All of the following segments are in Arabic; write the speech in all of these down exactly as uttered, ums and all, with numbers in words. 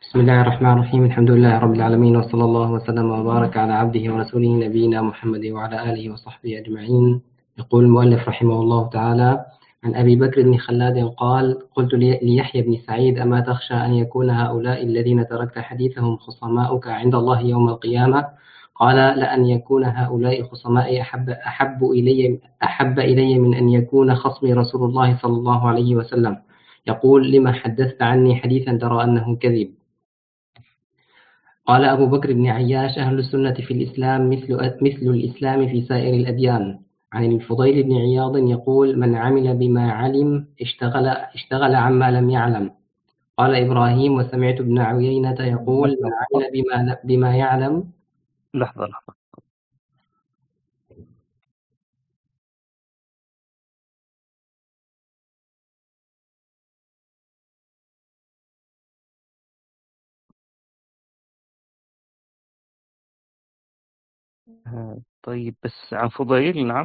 بسم الله الرحمن الرحيم. الحمد لله رب العالمين، وصلى الله وسلم وبارك على عبده ورسوله نبينا محمد وعلى آله وصحبه أجمعين. يقول المؤلف رحمه الله تعالى: عن أبي بكر بن خلاد قال: قلت ليحيى بن سعيد: أما تخشى أن يكون هؤلاء الذين تركت حديثهم خصماؤك عند الله يوم القيامة؟ قال: لأن يكون هؤلاء خصمائي أحب, أحب, إلي أحب إلي من أن يكون خصمي رسول الله صلى الله عليه وسلم، يقول: لما حدثت عني حديثا ترى أنه كذب. قال أبو بكر بن عياش: أهل السنة في الإسلام مثل مثل الإسلام في سائر الأديان. عن الفضيل بن عياض يقول: من عمل بما علم اشتغل اشتغل عما لم يعلم. قال إبراهيم: وسمعت ابن عيينة يقول: من عمل بما بما يعلم. لحظة لحظة آه، طيب، بس عن فضيل. نعم.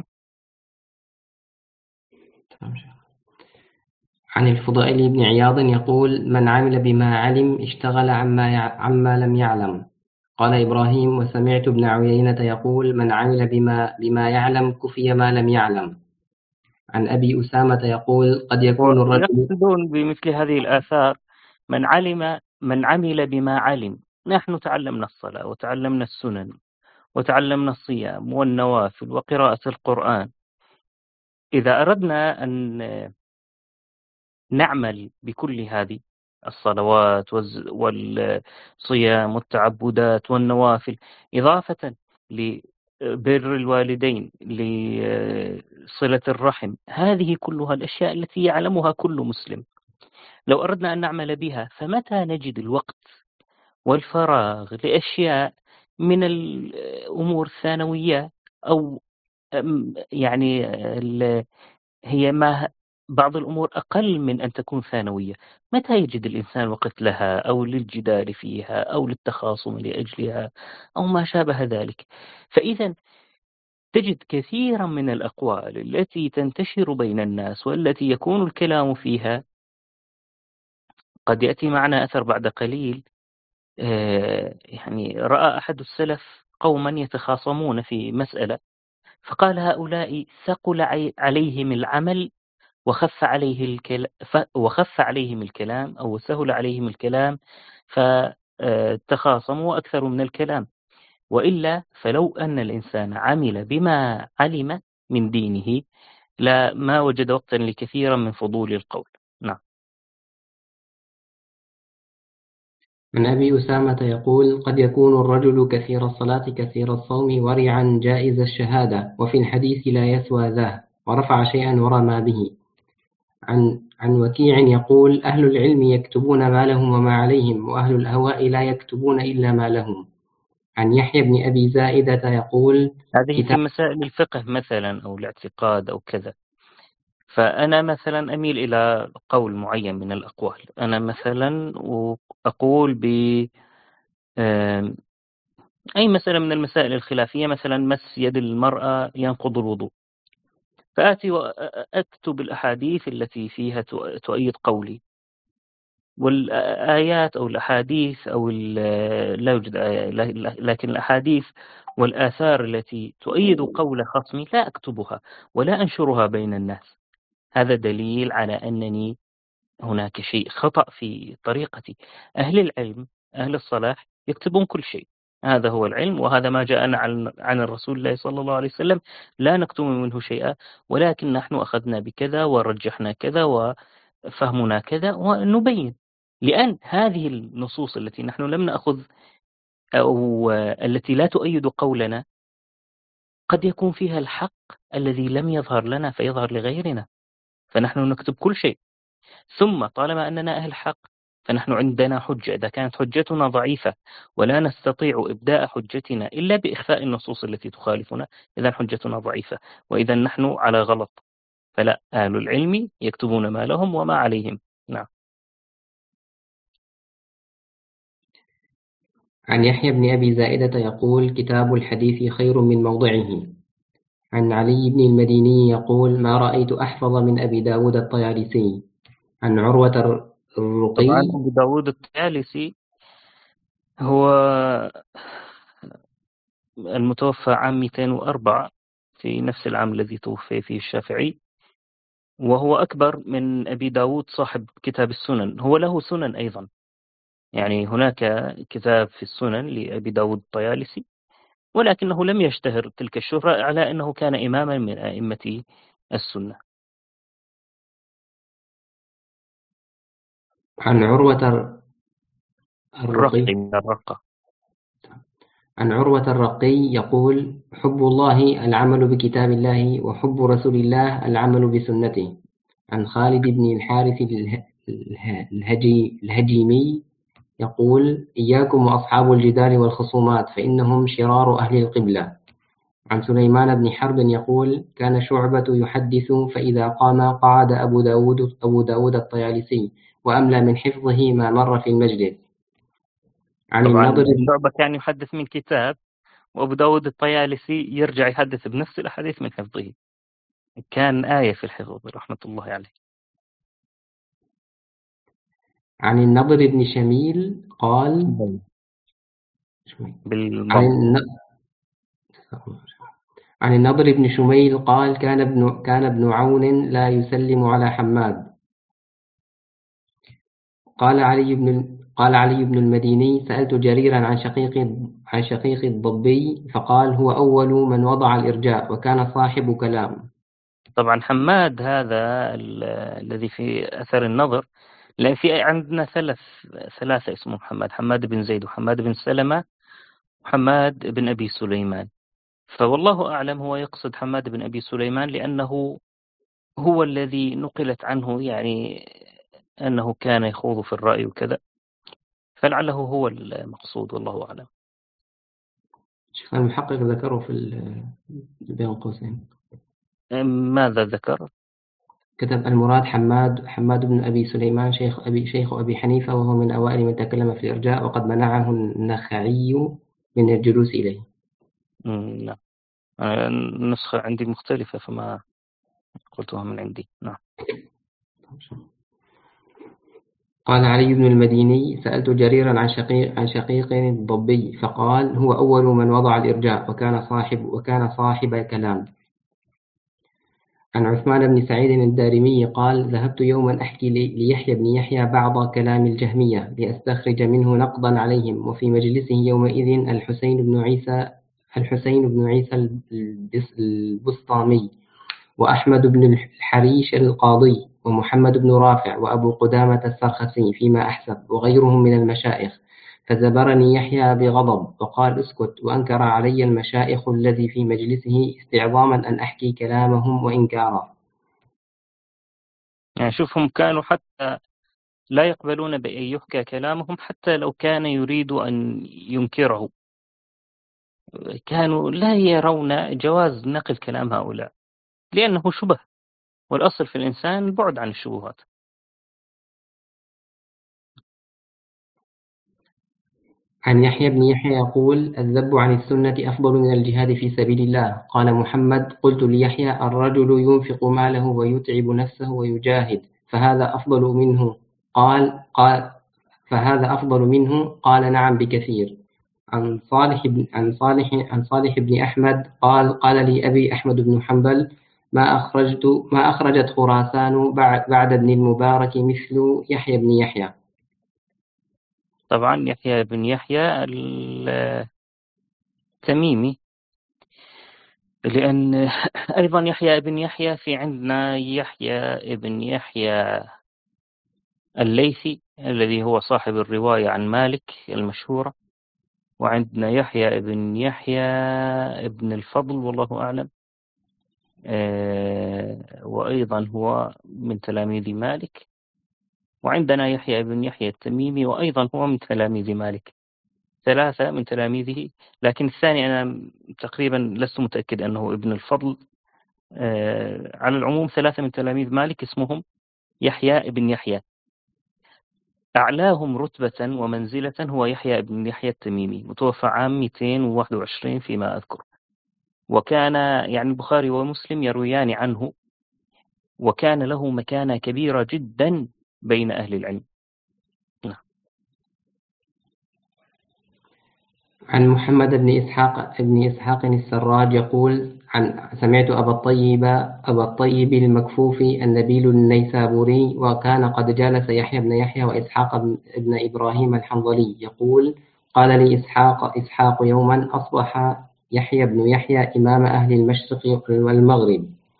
عن الفضيل بن عياض يقول: من عمل بما علم اشتغل عما يع... عما لم يعلم. قال إبراهيم: وسمعت ابن عيينة يقول: من عمل بما بما يعلم كفي ما لم يعلم. عن أبي أسامة يقول: قد يكون الرجل. ويقصدون بمثل هذه الآثار من علم من عمل بما علم. نحن تعلمنا الصلاة وتعلمنا السنن وتعلمنا الصيام والنوافل وقراءة القرآن. إذا أردنا أن نعمل بكل هذه الصلوات والصيام والتعبدات والنوافل، إضافة لبر الوالدين، لصلة الرحم، هذه كلها الأشياء التي يعلمها كل مسلم، لو أردنا أن نعمل بها فمتى نجد الوقت والفراغ لأشياء من الأمور الثانوية، أو يعني هي ما بعض الأمور أقل من أن تكون ثانوية؟ متى يجد الإنسان وقت لها، أو للجدال فيها، أو للتخاصم لأجلها، أو ما شابه ذلك؟ فإذا تجد كثيرا من الأقوال التي تنتشر بين الناس والتي يكون الكلام فيها، قد يأتي معنا أثر بعد قليل. يعني رأى أحد السلف قوما يتخاصمون في مسألة، فقال: هؤلاء ثقل عليهم العمل وخف عليه الكلام وخف عليهم الكلام أو سهل عليهم الكلام، فتخاصموا أكثر من الكلام. وإلا فلو أن الإنسان عمل بما علم من دينه لا ما وجد وقتا لكثيرا من فضول القول. نعم. من أبي أسامة يقول: قد يكون الرجل كثير الصلاة كثير الصوم ورعا جائز الشهادة، وفي الحديث لا يسوى ذاه، ورفع شيئا ورمى به. عن عن وكيع يقول: أهل العلم يكتبون ما لهم وما عليهم، وأهل الهواء لا يكتبون إلا ما لهم. عن يحيى بن أبي زائدة يقول: هذه في كتاب. مسائل الفقه مثلا أو الاعتقاد أو كذا. فأنا مثلا أميل إلى قول معين من الأقوال. أنا مثلا أقول ب أي مسألة من المسائل الخلافية، مثلا مس يد المرأة ينقض الوضوء، فآتي وأكتب الأحاديث التي فيها تؤيد قولي، والآيات أو الأحاديث أو لا يوجد آية، لكن الأحاديث والآثار التي تؤيد قول خصمي لا أكتبها ولا أنشرها بين الناس. هذا دليل على أنني هناك شيء خطأ في طريقتي. أهل العلم أهل الصلاح يكتبون كل شيء، هذا هو العلم، وهذا ما جاءنا عن عن الرسول الله صلى الله عليه وسلم، لا نكتم منه شيئا، ولكن نحن أخذنا بكذا ورجحنا كذا وفهمنا كذا ونبين. لأن هذه النصوص التي نحن لم نأخذ أو التي لا تؤيد قولنا قد يكون فيها الحق الذي لم يظهر لنا فيظهر لغيرنا، فنحن نكتب كل شيء. ثم طالما أننا أهل حق فنحن عندنا حجة. إذا كانت حجتنا ضعيفة ولا نستطيع إبداء حجتنا إلا بإخفاء النصوص التي تخالفنا، إذا حجتنا ضعيفة، وإذا نحن على غلط. فلا، أهل العلم يكتبون ما لهم وما عليهم. نعم. عن يحيى بن أبي زائدة يقول: كتاب الحديث خير من موضعه. عن علي بن المديني يقول: ما رأيت أحفظ من أبي داود الطيالسي. عن عروة الرقي. طبعا أبو داود الطيالسي هو المتوفى عام مئتين وأربعة في نفس العام الذي توفي فيه الشافعي، وهو أكبر من أبي داود صاحب كتاب السنن. هو له سنن أيضا، يعني هناك كتاب في السنن لأبي داود الطيالسي، ولكنه لم يشتهر تلك الشهرة على أنه كان إماما من أئمة السنة. عن عروة الرقي الرقي من الرقة. عن عروة الرقي يقول: حب الله العمل بكتاب الله، وحب رسول الله العمل بسنته. عن خالد بن الحارث اله- اله- الهجي الهجيمي يقول: إياكم وأصحاب الجدال والخصومات، فإنهم شرار أهل القبلة. عن سليمان بن حرب يقول: كان شعبة يحدث فإذا قام قعد أبو داود, أبو داود الطيالسي، وأملى من حفظه ما مر في المجلس. عن النضر طبعا بن شعبة كان يحدث من كتاب، وأبو داود الطيالسي يرجع يحدث بنفس الأحاديث من حفظه. كان آية في الحفظ رحمة الله عليه. عن النضر بن شميل قال: بل. عن بالضم. الن- عن النضر بن شميل قال: كان ابن كان ابن عون لا يسلم على حماد. قال علي بن قال علي بن المديني: سألت جريرا عن شقيق عن شقيق الضبي، فقال: هو أول من وضع الإرجاء، وكان صاحب كلام. طبعا حماد هذا ال- الذي في أثر النظر، لأن في عندنا ثلاث ثلاثة اسمه حماد: حماد بن زيد، وحماد بن سلمة، وحماد بن أبي سليمان. فوالله أعلم هو يقصد حماد بن أبي سليمان، لأنه هو الذي نقلت عنه يعني أنه كان يخوض في الرأي وكذا، فلعله هو المقصود، والله أعلم. شيخ المحقق ذكره في ال- بين قوسين، ماذا ذكر؟ كتب: المراد حماد حماد بن أبي سليمان شيخ أبي شيخ أبي حنيفة، وهو من أوائل من تكلم في الإرجاء، وقد منعه النخعي من الجلوس إليه. مم، نعم. أنا النسخة عندي مختلفة فما قلتها من عندي. نعم. قال علي بن المديني: سألت جريرا عن شقيق عن شقيق الضبي، فقال: هو أول من وضع الإرجاء، وكان صاحب وكان صاحب كلام. عن عثمان بن سعيد الدارمي قال: ذهبت يوما أحكي لي- ليحيى بن يحيى بعض كلام الجهمية لأستخرج منه نقضا عليهم، وفي مجلسه يومئذ الحسين بن عيسى الحسين بن عيسى البس- البسطامي، وأحمد بن الحريش القاضي، ومحمد بن رافع، وأبو قدامة السرخسي فيما أحسب، وغيرهم من المشايخ. فزبرني يحيى بغضب وقال: اسكت. وأنكر علي المشايخ الذي في مجلسه استعظاما أن أحكي كلامهم وإنكارا. يعني شوفهم كانوا حتى لا يقبلون بأن يحكى كلامهم، حتى لو كان يريد أن ينكره. كانوا لا يرون جواز نقل كلام هؤلاء، لأنه شبه، والأصل في الإنسان البعد عن الشبهات. عن يحيى بن يحيى يقول: الذب عن السنة أفضل من الجهاد في سبيل الله. قال محمد: قلت ليحيى: الرجل ينفق ماله ويتعب نفسه ويجاهد، فهذا أفضل منه؟ قال قال فهذا أفضل منه؟ قال: نعم بكثير. عن صالح بن عن صالح عن صالح بن أحمد قال: قال لي أبي أحمد بن حنبل: ما أخرجت ما أخرجت خراسان بعد بعد ابن المبارك مثل يحيى بن يحيى. طبعا يحيى بن يحيى التميمي، لأن أيضا يحيى بن يحيى في عندنا يحيى بن يحيى الليثي الذي هو صاحب الرواية عن مالك المشهورة، وعندنا يحيى بن يحيى ابن الفضل والله أعلم، وأيضا هو من تلاميذ مالك. وعندنا يحيى بن يحيى التميمي، وأيضا هو من تلاميذ مالك. ثلاثة من تلاميذه، لكن الثاني أنا تقريبا لست متأكد أنه ابن الفضل. على العموم ثلاثة من تلاميذ مالك اسمهم يحيى بن يحيى. أعلاهم رتبة ومنزلة هو يحيى بن يحيى التميمي، متوفى عام مئتين وواحد وعشرين فيما أذكر. وكان يعني البخاري ومسلم يرويان عنه، وكان له مكانة كبيرة جدا بين أهل العلم. عن محمد بن إسحاق بن إسحاق السراج يقول عن سمعت أبا الطيب أبا الطيب المكفوفي النبيل النيسابوري وكان قد جالس يحيى بن يحيى وإسحاق بن إبراهيم الحنظلي يقول قال لي إسحاق إسحاق يوما أصبح يحيى بن يحيى إمام أهل المشرق والمغرب.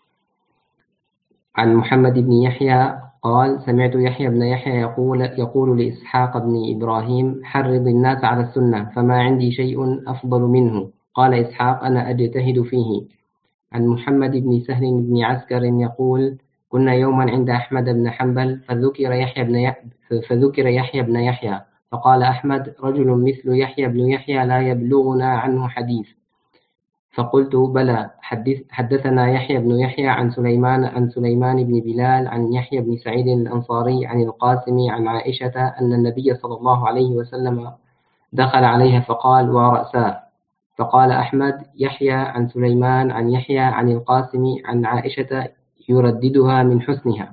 عن محمد بن يحيى قال سمعت يحيى بن يحيى يقول يقول لإسحاق بن إبراهيم حرض الناس على السنة فما عندي شيء أفضل منه. قال إسحاق أنا أجتهد فيه. عن محمد بن سهل بن عسكر يقول كنا يوما عند أحمد بن حنبل فذكر يحيى بن يحيى فذكر يحيى بن يحيى فقال أحمد رجل مثل يحيى بن يحيى لا يبلغنا عنه حديث. فقلت بلى حدث حدثنا يحيى بن يحيى عن سليمان عن سليمان بن بلال عن يحيى بن سعيد الأنصاري عن القاسم عن عائشة أن النبي صلى الله عليه وسلم دخل عليها فقال ورأساه. فقال أحمد يحيى عن سليمان عن يحيى عن القاسم عن عائشة يرددها من حسنها.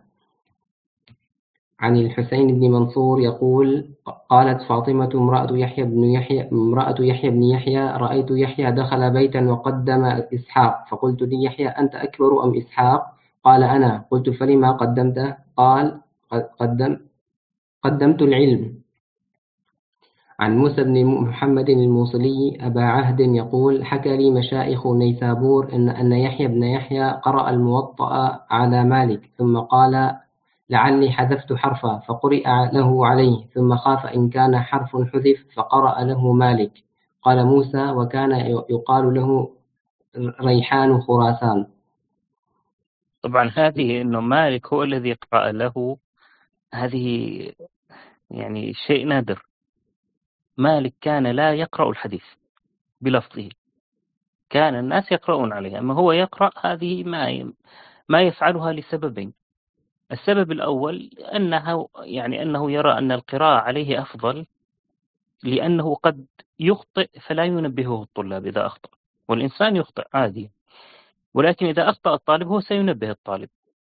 عن الحسين بن منصور يقول قالت فاطمة امرأة يحيى بن يحيى امرأة يحيى بن يحيى رأيت يحيى دخل بيتا وقدم إسحاق فقلت لي يحيى أنت أكبر أم إسحاق؟ قال أنا. قلت فلما قدمته؟ قال قدم قدمت العلم. عن موسى بن محمد الموصلي أبا عهد يقول حكى لي مشايخ نيسابور إن أن يحيى بن يحيى قرأ الموطأ على مالك ثم قال لعلي حذفت حرفا فقرئ له عليه ثم خاف إن كان حرف حذف فقرأ له مالك. قال موسى وكان يقال له ريحان خراسان. طبعا هذه أنه مالك هو الذي يقرأ له هذه يعني شيء نادر. مالك كان لا يقرأ الحديث بلفظه، كان الناس يقرؤون عليه، أما هو يقرأ هذه ما ما يفعلها لسببين. السبب الأول أنه يعني أنه يرى أن القراءة عليه أفضل، لأنه قد يخطئ فلا ينبهه الطلاب إذا أخطأ، والإنسان يخطئ عادي، ولكن إذا أخطأ الطالب هو سينبه الطالب.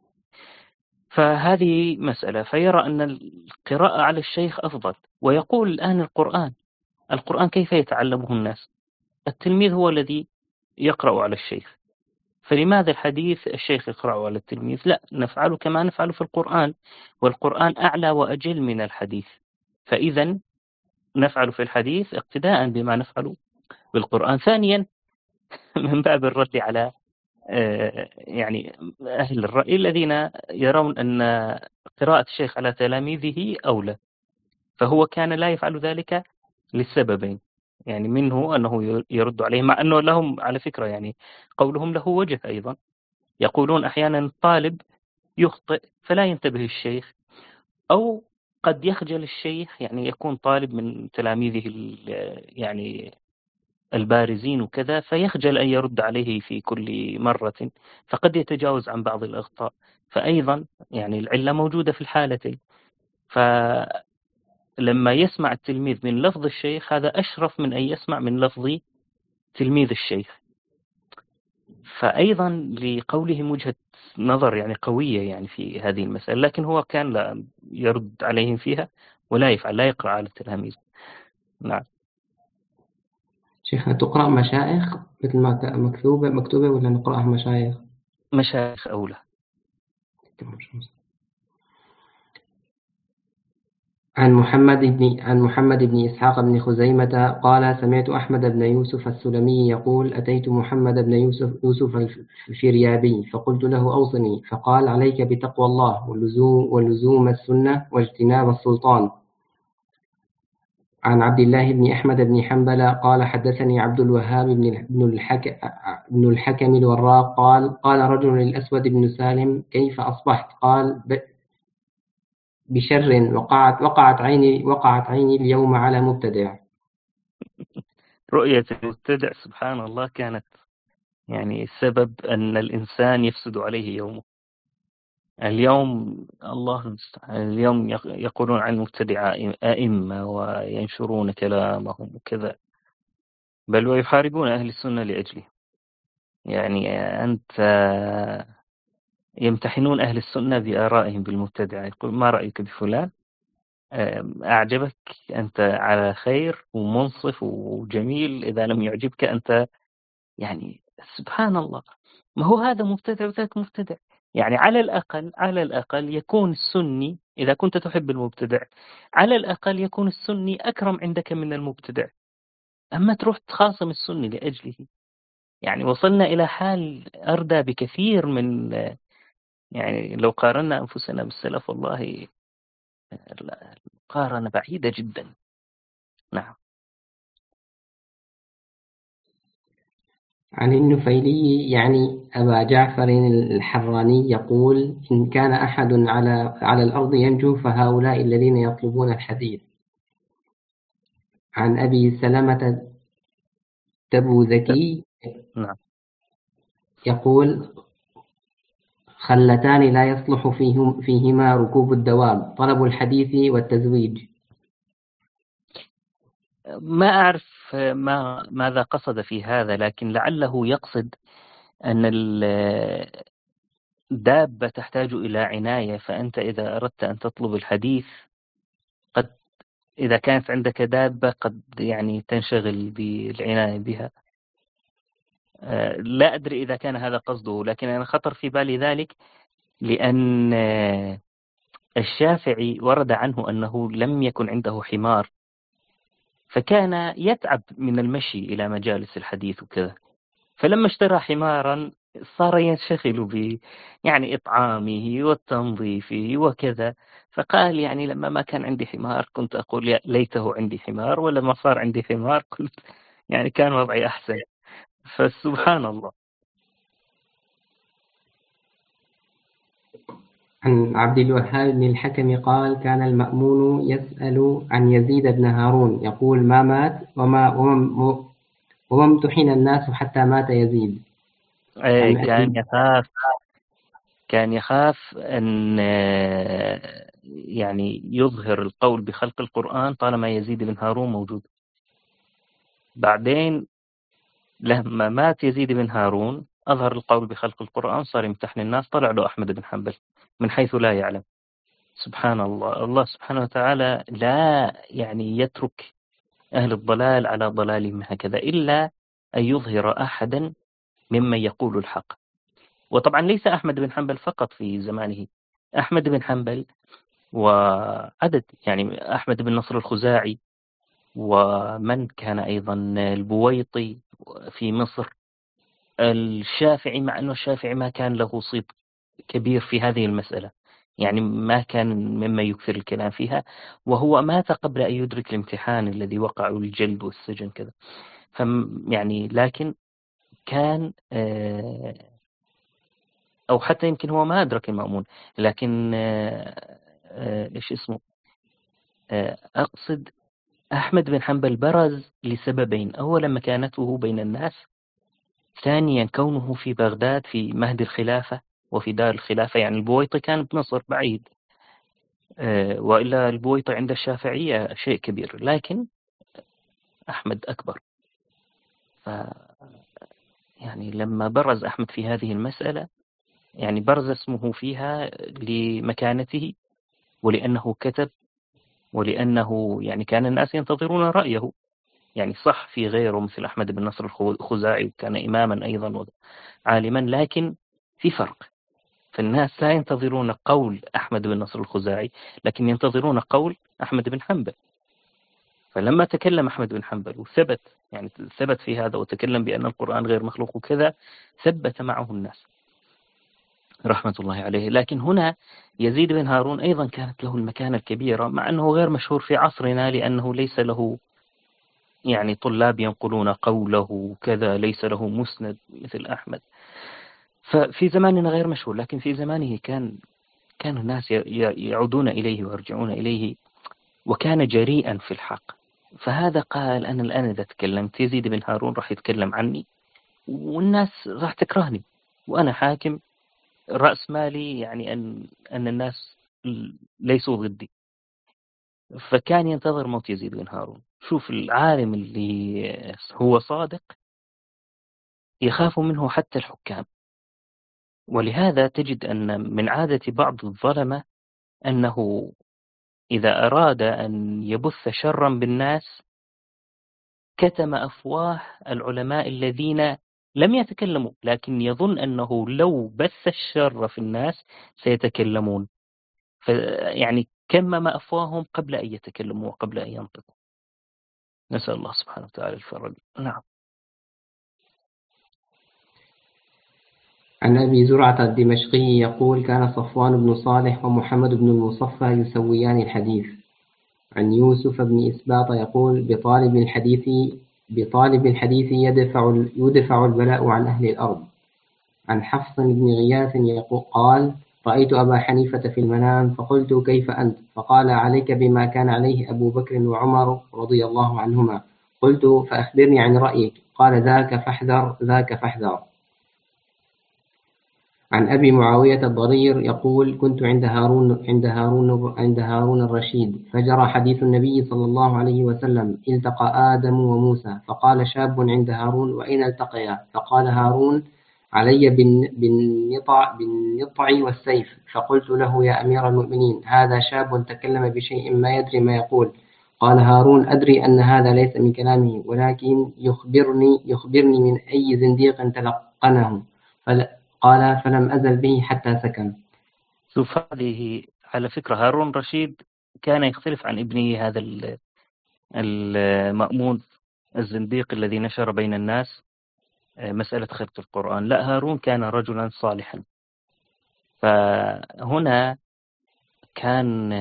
فهذه مسألة، فيرى أن القراءة على الشيخ أفضل. ويقول الآن القرآن القرآن كيف يتعلمه الناس؟ التلميذ هو الذي يقرأ على الشيخ، فلماذا الحديث الشيخ يقرأ على التلميذ؟ لا، نفعل كما نفعل في القرآن، والقرآن أعلى وأجل من الحديث، فإذا نفعل في الحديث اقتداء بما نفعل بالقرآن. ثانيا من باب الرد على يعني أهل الرأي الذين يرون أن قراءة الشيخ على تلاميذه أولى، فهو كان لا يفعل ذلك للسببين، يعني منه أنه يرد عليه، مع أنه لهم على فكرة يعني قولهم له وجه أيضا. يقولون أحيانا الطالب يخطئ فلا ينتبه الشيخ، أو قد يخجل الشيخ، يعني يكون طالب من تلاميذه يعني البارزين وكذا، فيخجل أن يرد عليه في كل مرة، فقد يتجاوز عن بعض الأخطاء. فأيضا يعني العلة موجودة في الحالتين. فلما يسمع التلميذ من لفظ الشيخ هذا أشرف من أن يسمع من لفظ تلميذ الشيخ. فأيضا لقولهم وجهة نظر يعني قوية يعني في هذه المسألة، لكن هو كان لا يرد عليهم فيها ولا يفعل، لا يقرأ على التلاميذ. نعم. شيخنا تقرأ مشايخ مثل ما مكتوبة مكتوبة ولا نقرأها مشايخ؟ مشايخ أولى. عن محمد بن عن محمد بن إسحاق بن خزيمة قال سمعت أحمد بن يوسف السلمي يقول أتيت محمد بن يوسف يوسف الفريابي فقلت له أوصني، فقال عليك بتقوى الله ولزوم ولزوم السنة واجتناب السلطان. عن عبد الله بن أحمد بن حنبل قال حدثني عبد الوهاب بن الحكم بن الحكم الوراق قال قال رجل للأسود بن سالم كيف أصبحت؟ قال بشر وقعت وقعت عيني وقعت عيني اليوم على مبتدع. رؤية المبتدع سبحان الله كانت يعني سبب أن الإنسان يفسد عليه يومه. اليوم الله المستعان، اليوم يقولون عن المبتدع أئمة وينشرون كلامهم وكذا، بل ويحاربون أهل السنة لأجله. يعني أنت يمتحنون أهل السنة بآرائهم بالمبتدع، يقول ما رأيك بفلان؟ أعجبك أنت على خير ومنصف وجميل، إذا لم يعجبك أنت يعني سبحان الله. ما هو هذا مبتدع وذاك مبتدع. يعني على الأقل على الأقل يكون السني، إذا كنت تحب المبتدع على الأقل يكون السني أكرم عندك من المبتدع. أما تروح تخاصم السني لأجله، يعني وصلنا إلى حال أردى بكثير من، يعني لو قارنا أنفسنا بالسلف والله مقارنة بعيدة جدا. نعم. عن النفيلي يعني أبا جعفر الحراني يقول: إن كان أحد على على الأرض ينجو فهؤلاء الذين يطلبون الحديث. عن أبي سلمة تبوذكي نعم. يقول: خلتان لا يصلح فيهم فيهما ركوب الدواب، طلب الحديث والتزويج. ما أعرف ما ماذا قصد في هذا، لكن لعله يقصد أن الدابة تحتاج إلى عناية، فأنت إذا أردت أن تطلب الحديث قد إذا كانت عندك دابة قد يعني تنشغل بالعناية بها. لا أدري إذا كان هذا قصده، لكن أنا خطر في بالي ذلك لأن الشافعي ورد عنه أنه لم يكن عنده حمار، فكان يتعب من المشي إلى مجالس الحديث وكذا، فلما اشترى حمارا صار ينشغل ب يعني إطعامه والتنظيفه وكذا. فقال يعني لما ما كان عندي حمار كنت أقول يا ليته عندي حمار، ولما صار عندي حمار قلت يعني كان وضعي أحسن. فسبحان الله. عن عبد الوهاب بن الحكم قال: كان المأمون يسأل عن يزيد بن هارون يقول: ما مات وما وما وما امتحن الناس حتى مات يزيد. عن كان أبي يخاف كان يخاف أن يعني يظهر القول بخلق القرآن طالما يزيد بن هارون موجود. بعدين لما مات يزيد بن هارون أظهر القول بخلق القرآن، صار يمتحن الناس، طلع له أحمد بن حنبل من حيث لا يعلم. سبحان الله. الله سبحانه وتعالى لا يعني يترك أهل الضلال على ضلالهم هكذا إلا أن يظهر أحدا ممن يقول الحق. وطبعا ليس أحمد بن حنبل فقط في زمانه، أحمد بن حنبل وعدد، يعني أحمد بن نصر الخزاعي، ومن كان أيضا البويطي في مصر، الشافعي، مع أنه الشافعي ما كان له صيت كبير في هذه المسألة، يعني ما كان مما يكثر الكلام فيها، وهو مات قبل أن يدرك الامتحان الذي وقع الجلد والسجن كذا. فم يعني لكن كان أو حتى يمكن هو ما أدرك المأمون، لكن إيش اسمه أقصد أحمد بن حنبل برز لسببين: أولا مكانته بين الناس، ثانيا كونه في بغداد في مهد الخلافة وفي دار الخلافة. يعني البويطي كان بمصر بعيد، وإلا البويطي عند الشافعية شيء كبير، لكن أحمد أكبر. ف يعني لما برز أحمد في هذه المسألة، يعني برز اسمه فيها لمكانته ولأنه كتب ولأنه يعني كان الناس ينتظرون رأيه. يعني صح في غيره مثل أحمد بن نصر الخزاعي وكان إماما أيضا عالما، لكن في فرق. فالناس لا ينتظرون قول أحمد بن نصر الخزاعي، لكن ينتظرون قول أحمد بن حنبل. فلما تكلم أحمد بن حنبل وثبت يعني ثبت في هذا وتكلم بأن القرآن غير مخلوق وكذا، ثبت معه الناس رحمة الله عليه. لكن هنا يزيد بن هارون أيضا كانت له المكانة الكبيرة، مع أنه غير مشهور في عصرنا لأنه ليس له يعني طلاب ينقلون قوله كذا، ليس له مسند مثل أحمد. ففي زماننا غير مشهور، لكن في زمانه كان كان الناس يعودون إليه ويرجعون إليه، وكان جريئا في الحق. فهذا قال أنا الآن إذا تكلمت يزيد بن هارون راح يتكلم عني والناس راح تكرهني، وأنا حاكم رأس مالي يعني أن أن الناس ليسوا ضدي. فكان ينتظر موت يزيد بن هارون. شوف العالم اللي هو صادق يخاف منه حتى الحكام. ولهذا تجد أن من عادة بعض الظلمة أنه إذا أراد أن يبث شرا بالناس كتم أفواه العلماء الذين لم يتكلموا، لكن يظن أنه لو بث الشر في الناس سيتكلمون، يعني كمم أفواههم قبل أن يتكلموا وقبل أن ينطقوا. نسأل الله سبحانه وتعالى الفرج. نعم. عن أبي زرعة الدمشقي يقول: كان صفوان بن صالح ومحمد بن المصفى يسويان الحديث. عن يوسف بن إسباط يقول: بطالب الحديث بطالب الحديث يدفع يدفع البلاء عن أهل الأرض. عن حفص بن غياث يقول قال: رأيت أبا حنيفة في المنام فقلت: كيف أنت؟ فقال: عليك بما كان عليه أبو بكر وعمر رضي الله عنهما. قلت: فأخبرني عن رأيك. قال: ذاك فاحذر ذاك فاحذر. عن أبي معاوية الضرير يقول: كنت عند هارون عند هارون عند هارون الرشيد فجرى حديث النبي صلى الله عليه وسلم: التقى آدم وموسى. فقال شاب عند هارون: وأين التقيا؟ فقال هارون: علي بالنطع بالنطع والسيف. فقلت له: يا أمير المؤمنين، هذا شاب تكلم بشيء ما يدري ما يقول. قال هارون: أدري أن هذا ليس من كلامه، ولكن يخبرني يخبرني من أي زنديق تلقنه. قال: فلم أزل به حتى سكن. شوف، هذه على فكرة هارون رشيد كان يختلف عن ابنه هذا المأمون الزنديق الذي نشر بين الناس مسألة خلق القرآن. لا، هارون كان رجلا صالحا. فهنا كان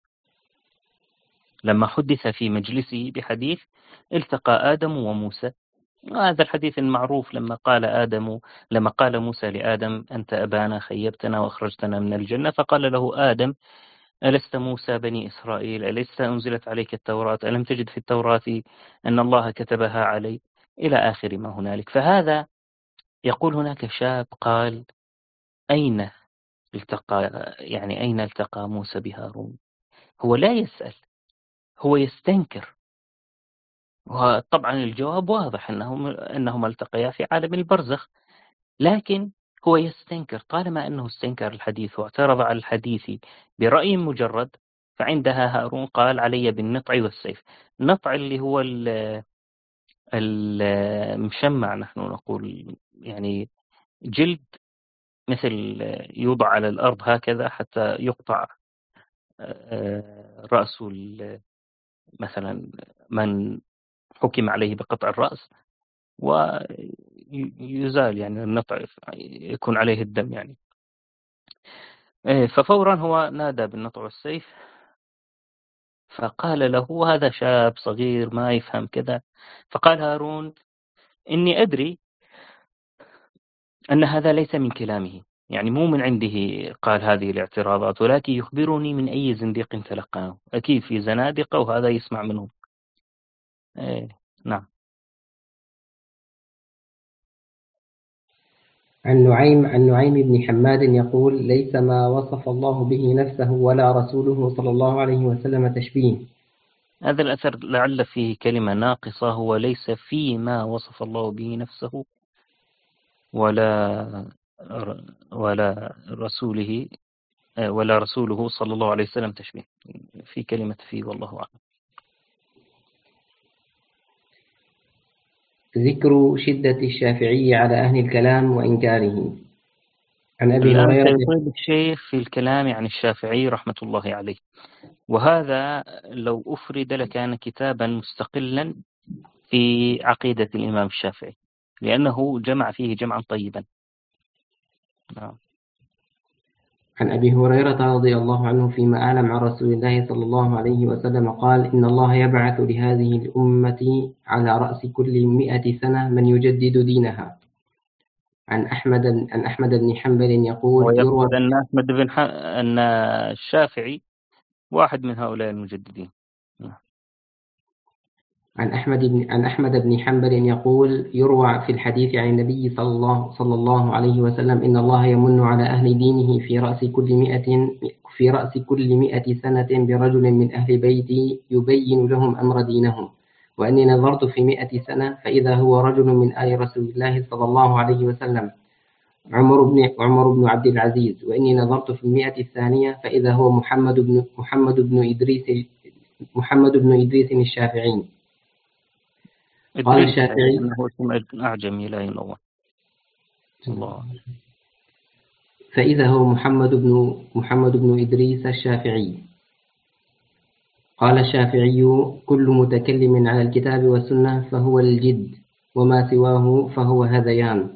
لما حدث في مجلسه بحديث التقى آدم وموسى، هذا الحديث المعروف لما قال آدم لما قال موسى لآدم: أنت أبانا خيبتنا وأخرجتنا من الجنة. فقال له آدم: ألست موسى بني إسرائيل؟ ألست أنزلت عليك التوراة؟ ألم تجد في التوراة أن الله كتبها علي؟ إلى آخر ما هنالك. فهذا يقول هناك شاب قال: أين التقى يعني أين التقى موسى بهارون؟ هو لا يسأل، هو يستنكر. وطبعا الجواب واضح أنهم أنهما التقيا في عالم البرزخ، لكن هو يستنكر. طالما أنه استنكر الحديث واعترض على الحديث برأي مجرد، فعندها هارون قال: علي بالنطع والسيف. النطع اللي هو المشمع، نحن نقول يعني جلد مثل يوضع على الأرض هكذا حتى يقطع رأس مثلا من حكم عليه بقطع الرأس ويزال، يعني النطع يكون عليه الدم يعني. ففورا هو نادى بالنطع والسيف، فقال له هذا شاب صغير ما يفهم كذا. فقال هارون: إني أدري أن هذا ليس من كلامه، يعني مو من عنده قال هذه الاعتراضات، ولكن يخبرني من أي زنديق تلقاه. أكيد في زنادقة وهذا يسمع منهم. إيه نعم. عن نعيم عن نعيم بن حماد يقول: ليس ما وصف الله به نفسه ولا رسوله صلى الله عليه وسلم تشبيه. هذا الأثر لعل فيه كلمة ناقصة، هو ليس فيما وصف الله به نفسه ولا ولا رسوله ولا رسوله صلى الله عليه وسلم تشبيه، في كلمة فيه والله أعلم. ذكر شدة الشافعي على أهل الكلام وإنكاره. عن أبي الآن هريرة سيطيب الشيخ في الكلام عن الشافعي رحمة الله عليه، وهذا لو أفرد لكان كتابا مستقلا في عقيدة الإمام الشافعي، لأنه جمع فيه جمعا طيبا. نعم. عن أبي هريرة رضي الله عنه فيما أعلم عن رسول الله صلى الله عليه وسلم قال: إن الله يبعث لهذه الأمة على رأس كل مئة سنة من يجدد دينها. عن أحمد عن أحمد بن حنبل يقول: يروى أن أحمد بن ح... أن الشافعي واحد من هؤلاء المجددين. عن أحمد بن عن أحمد بن حنبل يقول: يروى في الحديث عن النبي صلى الله صلى الله عليه وسلم: إن الله يمن على أهل دينه في رأس كل مئة في رأس كل مئة سنة برجل من أهل بيتي يبين لهم أمر دينهم، وأني نظرت في مئة سنة فإذا هو رجل من آل رسول الله صلى الله عليه وسلم، عمر بن عمر بن عبد العزيز، وإني نظرت في المئة الثانية فإذا هو محمد بن محمد بن إدريس محمد بن إدريس الشافعي. قال إدريس الشافعي أنه اسم أعجمي لا ينون. الله. فإذا هو محمد بن محمد بن إدريس الشافعي. قال الشافعي: كل متكلم على الكتاب والسنة فهو الجد، وما سواه فهو هذيان.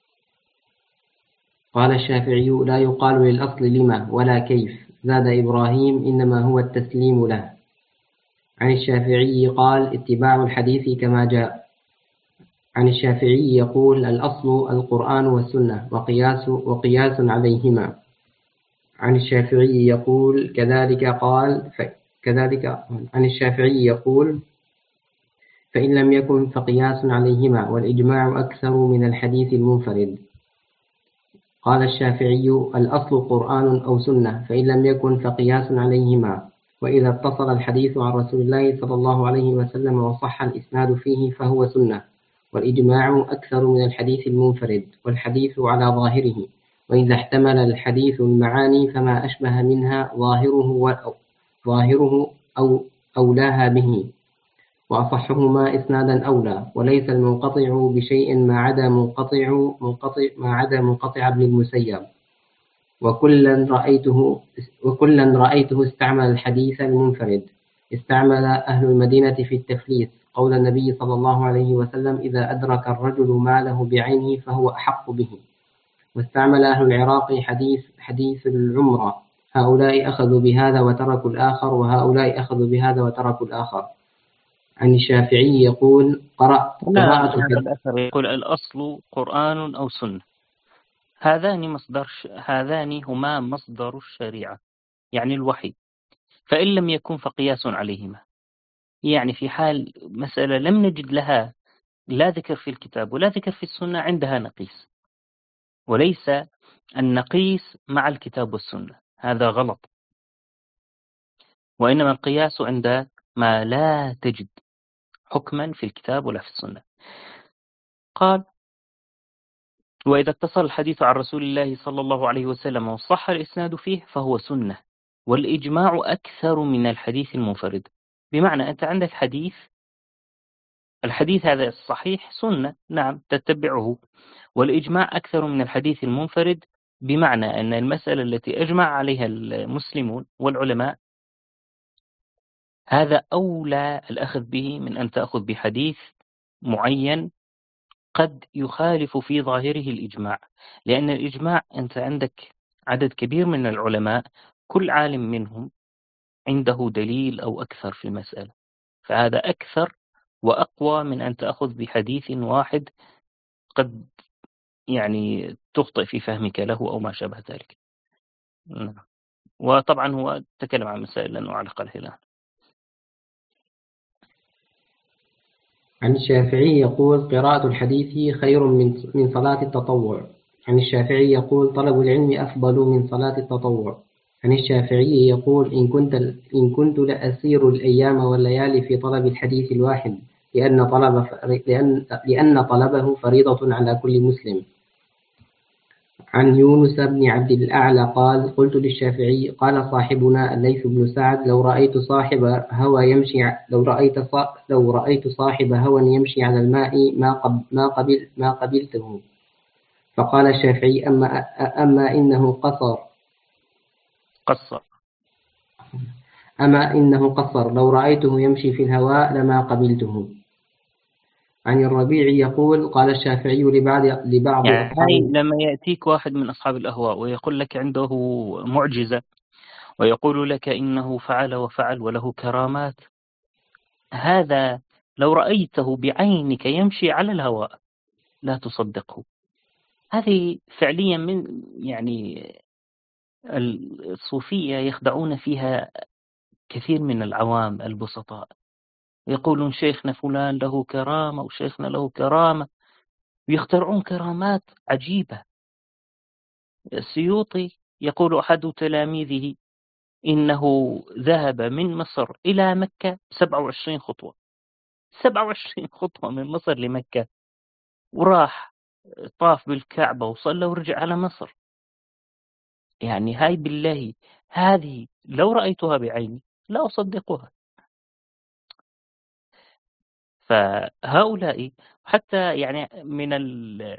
قال الشافعي: لا يقال للأصل لما ولا كيف. زاد إبراهيم: إنما هو التسليم له. عن الشافعي قال: اتباع الحديث كما جاء. عن الشافعي يقول: الأصل القرآن والسنة وقياس وقياس عليهما. عن الشافعي يقول كذلك قال كذلك عن الشافعي يقول: فإن لم يكن فقياس عليهما، والإجماع أكثر من الحديث المنفرد. قال الشافعي: الأصل قرآن أو سنة، فإن لم يكن فقياس عليهما، وإذا اتصل الحديث عن رسول الله صلى الله عليه وسلم وصح الإسناد فيه فهو سنة، والإجماع أكثر من الحديث المنفرد، والحديث على ظاهره، وإذا احتمل الحديث المعاني فما أشبه منها ظاهره ظاهره أو أولاها به، وأصحهما إسنادا أولى، وليس المنقطع بشيء ما عدا منقطع منقطع ما عدا منقطع ابن المسيب. وكلا رأيته وكلا رأيته استعمل الحديث المنفرد. استعمل أهل المدينة في التفليس قول النبي صلى الله عليه وسلم: إذا أدرك الرجل ماله بعينه فهو أحق به. واستعمل أهل العراق حديث حديث العمرة. هؤلاء أخذوا بهذا وتركوا الآخر، وهؤلاء أخذوا بهذا وتركوا الآخر. عن الشافعي يقول: قرأت قراءة هذا الأثر يقول: الأصل قرآن أو سنة. هذان مصدر ش... هذان هما مصدر الشريعة، يعني الوحي. فإن لم يكن فقياس عليهما، يعني في حال مسألة لم نجد لها لا ذكر في الكتاب ولا ذكر في السنة، عندها نقيس، وليس النقيس مع الكتاب والسنة، هذا غلط. وإنما القياس عند ما لا تجد حكما في الكتاب ولا في السنة. قال: وإذا اتصل الحديث عن رسول الله صلى الله عليه وسلم وصح الإسناد فيه فهو سنة، والإجماع أكثر من الحديث المنفرد. بمعنى أنت عندك حديث، الحديث هذا الصحيح سنة، نعم تتبعه، والإجماع أكثر من الحديث المنفرد، بمعنى أن المسألة التي أجمع عليها المسلمون والعلماء هذا أولى الأخذ به من أن تأخذ بحديث معين قد يخالف في ظاهره الإجماع. لأن الإجماع أنت عندك عدد كبير من العلماء، كل عالم منهم عنده دليل أو أكثر في المسألة، فهذا أكثر وأقوى من أن تأخذ بحديث واحد قد يعني تخطئ في فهمك له أو ما شابه ذلك. وطبعا هو تكلم عن مسائل لن أعلق عليها الآن. عن الشافعي يقول: قراءة الحديث خير من من صلاة التطوع. عن الشافعي يقول: طلب العلم أفضل من صلاة التطوع. عن الشافعي يقول: إن كنت إن كنت لأسير الأيام والليالي في طلب الحديث الواحد، لأن طلب لأن لأن طلبه فريضة على كل مسلم. عن يونس بن عبد الأعلى قال: قلت للشافعي: قال صاحبنا الليث بن سعد: لو رأيت صاحب هوى يمشي لو رأيت لو رأيت صاحب هوى يمشي على الماء ما قب ما قبل ما قبلته. فقال الشافعي: أما أما إنه قصر قصر أما إنه قصر لو رأيته يمشي في الهواء لما قبلته. عن الربيع يقول: قال الشافعي لبعض لبعض يعني أصحابه: لما يأتيك واحد من أصحاب الأهواء ويقول لك عنده معجزة ويقول لك إنه فعل وفعل وله كرامات، هذا لو رأيته بعينك يمشي على الهواء لا تصدقه. هذه فعليا من يعني الصوفية يخدعون فيها كثير من العوام البسطاء، يقولون شيخنا فلان له كرامة وشيخنا له كرامة، ويخترعون كرامات عجيبة. السيوطي يقول أحد تلاميذه إنه ذهب من مصر إلى مكة سبعة وعشرين خطوة، سبعة وعشرين خطوة من مصر لمكة، وراح طاف بالكعبة وصلى ورجع على مصر. يعني هاي بالله هذه لو رأيتها بعيني لا أصدقها. فهؤلاء حتى يعني من ال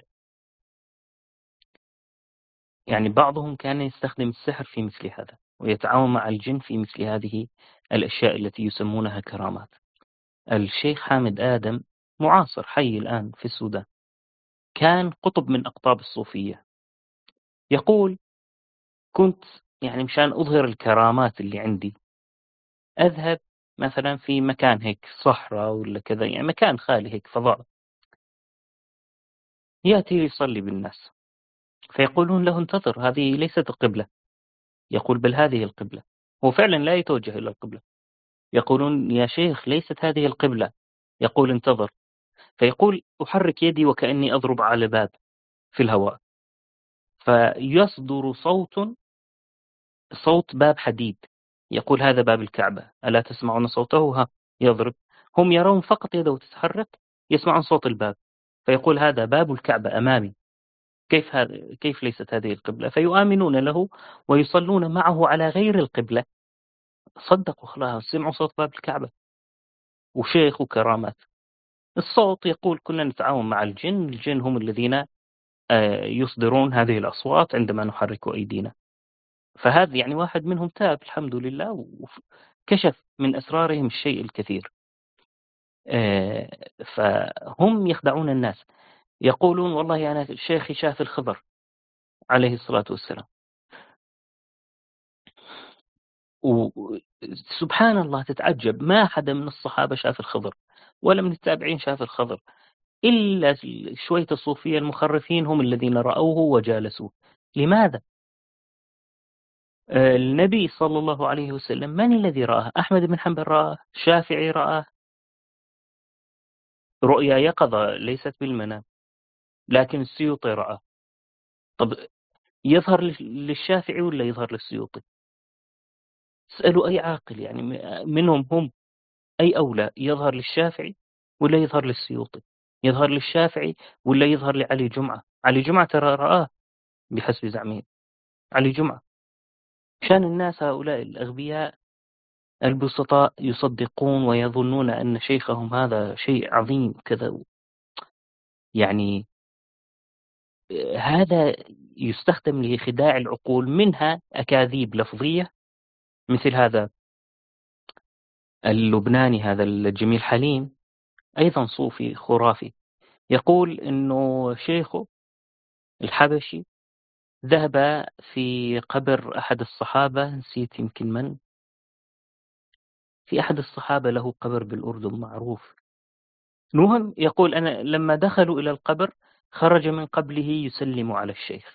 يعني بعضهم كان يستخدم السحر في مثل هذا ويتعاون مع الجن في مثل هذه الأشياء التي يسمونها كرامات. الشيخ حامد آدم معاصر حي الآن في السودان، كان قطب من أقطاب الصوفية. يقول كنت يعني مشان أظهر الكرامات اللي عندي أذهب مثلا في مكان هيك صحراء ولا كذا، يعني مكان خالي هيك فضاء، يأتي يصلي بالناس فيقولون له انتظر هذه ليست القبلة. يقول بل هذه القبلة. هو فعلا لا يتوجه إلى القبلة. يقولون يا شيخ ليست هذه القبلة. يقول انتظر. فيقول أحرك يدي وكأني أضرب على باب في الهواء، فيصدر صوت صوت باب حديد. يقول هذا باب الكعبة ألا تسمعون صوته؟ ها يضرب. هم يرون فقط يده تتحرك، يسمعون صوت الباب. فيقول هذا باب الكعبة أمامي، كيف هذا؟ كيف ليست هذه القبلة؟ فيؤمنون له ويصلون معه على غير القبلة. صدقوا خلاص، سمعوا صوت باب الكعبة وشيخ وكرامات. الصوت يقول كنا نتعاون مع الجن، الجن هم الذين يصدرون هذه الأصوات عندما نحرك أيدينا. فهذا يعني واحد منهم تاب الحمد لله وكشف من أسرارهم الشيء الكثير. فهم يخدعون الناس، يقولون والله أنا شيخي شاف الخضر عليه الصلاة والسلام. وسبحان الله تتعجب ما حدا من الصحابة شاف الخضر ولا من التابعين شاف الخضر، إلا شوية الصوفية المخرفين هم الذين رأوه وجالسوه. لماذا؟ النبي صلى الله عليه وسلم من الذي رآه؟ أحمد بن حنبل رآه، الشافعي رآه رؤيا يقظة ليست بالمنام، لكن السيوطي رآه. طب يظهر للشافعي ولا يظهر للسيوطي؟ اسألوا أي عاقل يعني منهم هم أي أولى، يظهر للشافعي ولا يظهر للسيوطي؟ يظهر للشافعي ولا يظهر لعلي جمعة؟ علي جمعة ترى رآه بحسب زعمهم، علي جمعة. كان الناس هؤلاء الأغبياء البسطاء يصدقون ويظنون أن شيخهم هذا شيء عظيم كذا. يعني هذا يستخدم لخداع العقول، منها أكاذيب لفظية مثل هذا اللبناني هذا الجميل حليم، أيضا صوفي خرافي، يقول أنه شيخه الحبشي ذهب في قبر أحد الصحابة، نسيت يمكن من، في أحد الصحابة له قبر بالأردن معروف. المهم يقول أنا لما دخلوا إلى القبر خرج من قبله يسلم على الشيخ.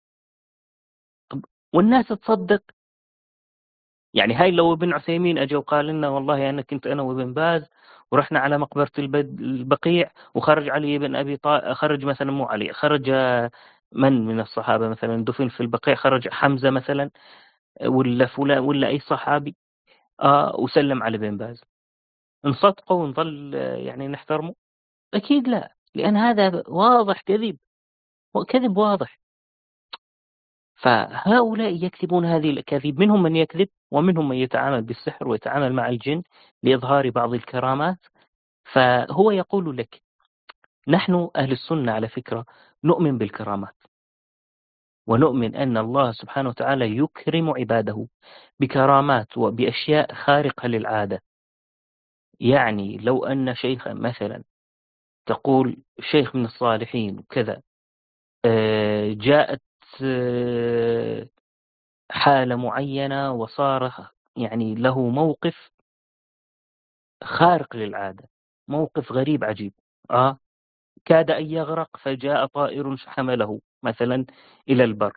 والناس تصدق. يعني هاي لو ابن عثيمين أجا وقال لنا والله أنا كنت أنا وابن باز ورحنا على مقبرة البقيع وخرج علي بن أبي طالب، خرج مثلا مو علي، خرج من من الصحابة مثلا دفن في البقيع، خرج حمزة مثلا ولا فلان ولا أي صحابي آه وسلم على ابن باز، نصدقه ونظل يعني نحترمه؟ أكيد لا، لأن هذا واضح كذب، كذب واضح. فهؤلاء يكذبون هذه الأكاذيب، منهم من يكذب ومنهم من يتعامل بالسحر ويتعامل مع الجن لإظهار بعض الكرامات. فهو يقول لك نحن أهل السنة على فكرة نؤمن بالكرامات، ونؤمن أن الله سبحانه وتعالى يكرم عباده بكرامات وبأشياء خارقة للعادة. يعني لو أن شيخا مثلا تقول شيخ من الصالحين وكذا جاءت حالة معينة وصار يعني له موقف خارق للعادة، موقف غريب عجيب، آه كاد أن يغرق فجاء طائر حمله مثلا إلى البر.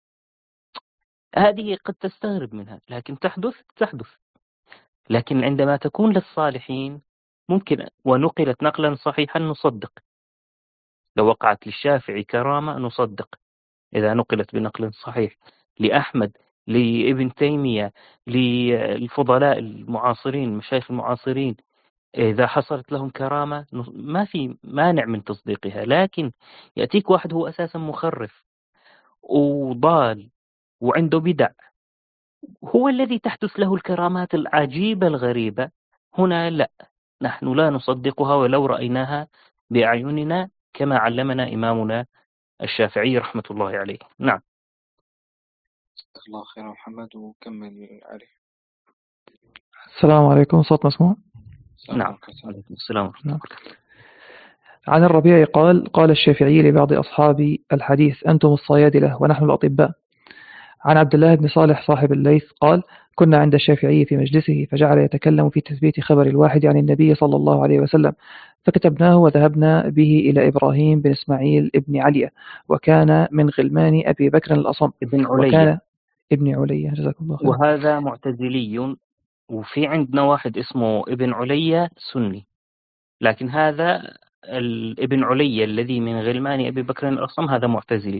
هذه قد تستغرب منها لكن تحدث تحدث. لكن عندما تكون للصالحين ممكن، ونقلت نقلا صحيحا نصدق. لو وقعت للشافعي كرامة نصدق إذا نقلت بنقل صحيح، لأحمد، لابن تيمية، للفضلاء المعاصرين، مشايخ المعاصرين، إذا حصلت لهم كرامة ما في مانع من تصديقها، لكن يأتيك واحد هو أساسا مخرف وضال وعنده بدع، هو الذي تحدث له الكرامات العجيبة الغريبة، هنا لا، نحن لا نصدقها ولو رأيناها بأعيننا كما علمنا إمامنا الشافعي رحمة الله عليه. نعم. جزاك الله خير محمد، وكمل علي. السلام عليكم، صوت مسموع؟ نعم. عليكم السلام ورحمة الله. عن الربيع قال: قال الشافعي لبعض أصحاب الحديث: أنتم الصيادلة ونحن الأطباء. عن عبد الله بن صالح صاحب الليث قال: كنا عند الشافعي في مجلسه فجعل يتكلم في تثبيت خبر الواحد عن النبي صلى الله عليه وسلم، فكتبناه وذهبنا به إلى إبراهيم بن إسماعيل ابن علية، وكان من غلمان أبي بكر الأصم ابن علية. وكان ابن علية، جزاك الله خير. وهذا معتزلي، وفي عندنا واحد اسمه ابن علية سني، لكن هذا الابن علية الذي من غلمان أبي بكر الأصم هذا معتزلي،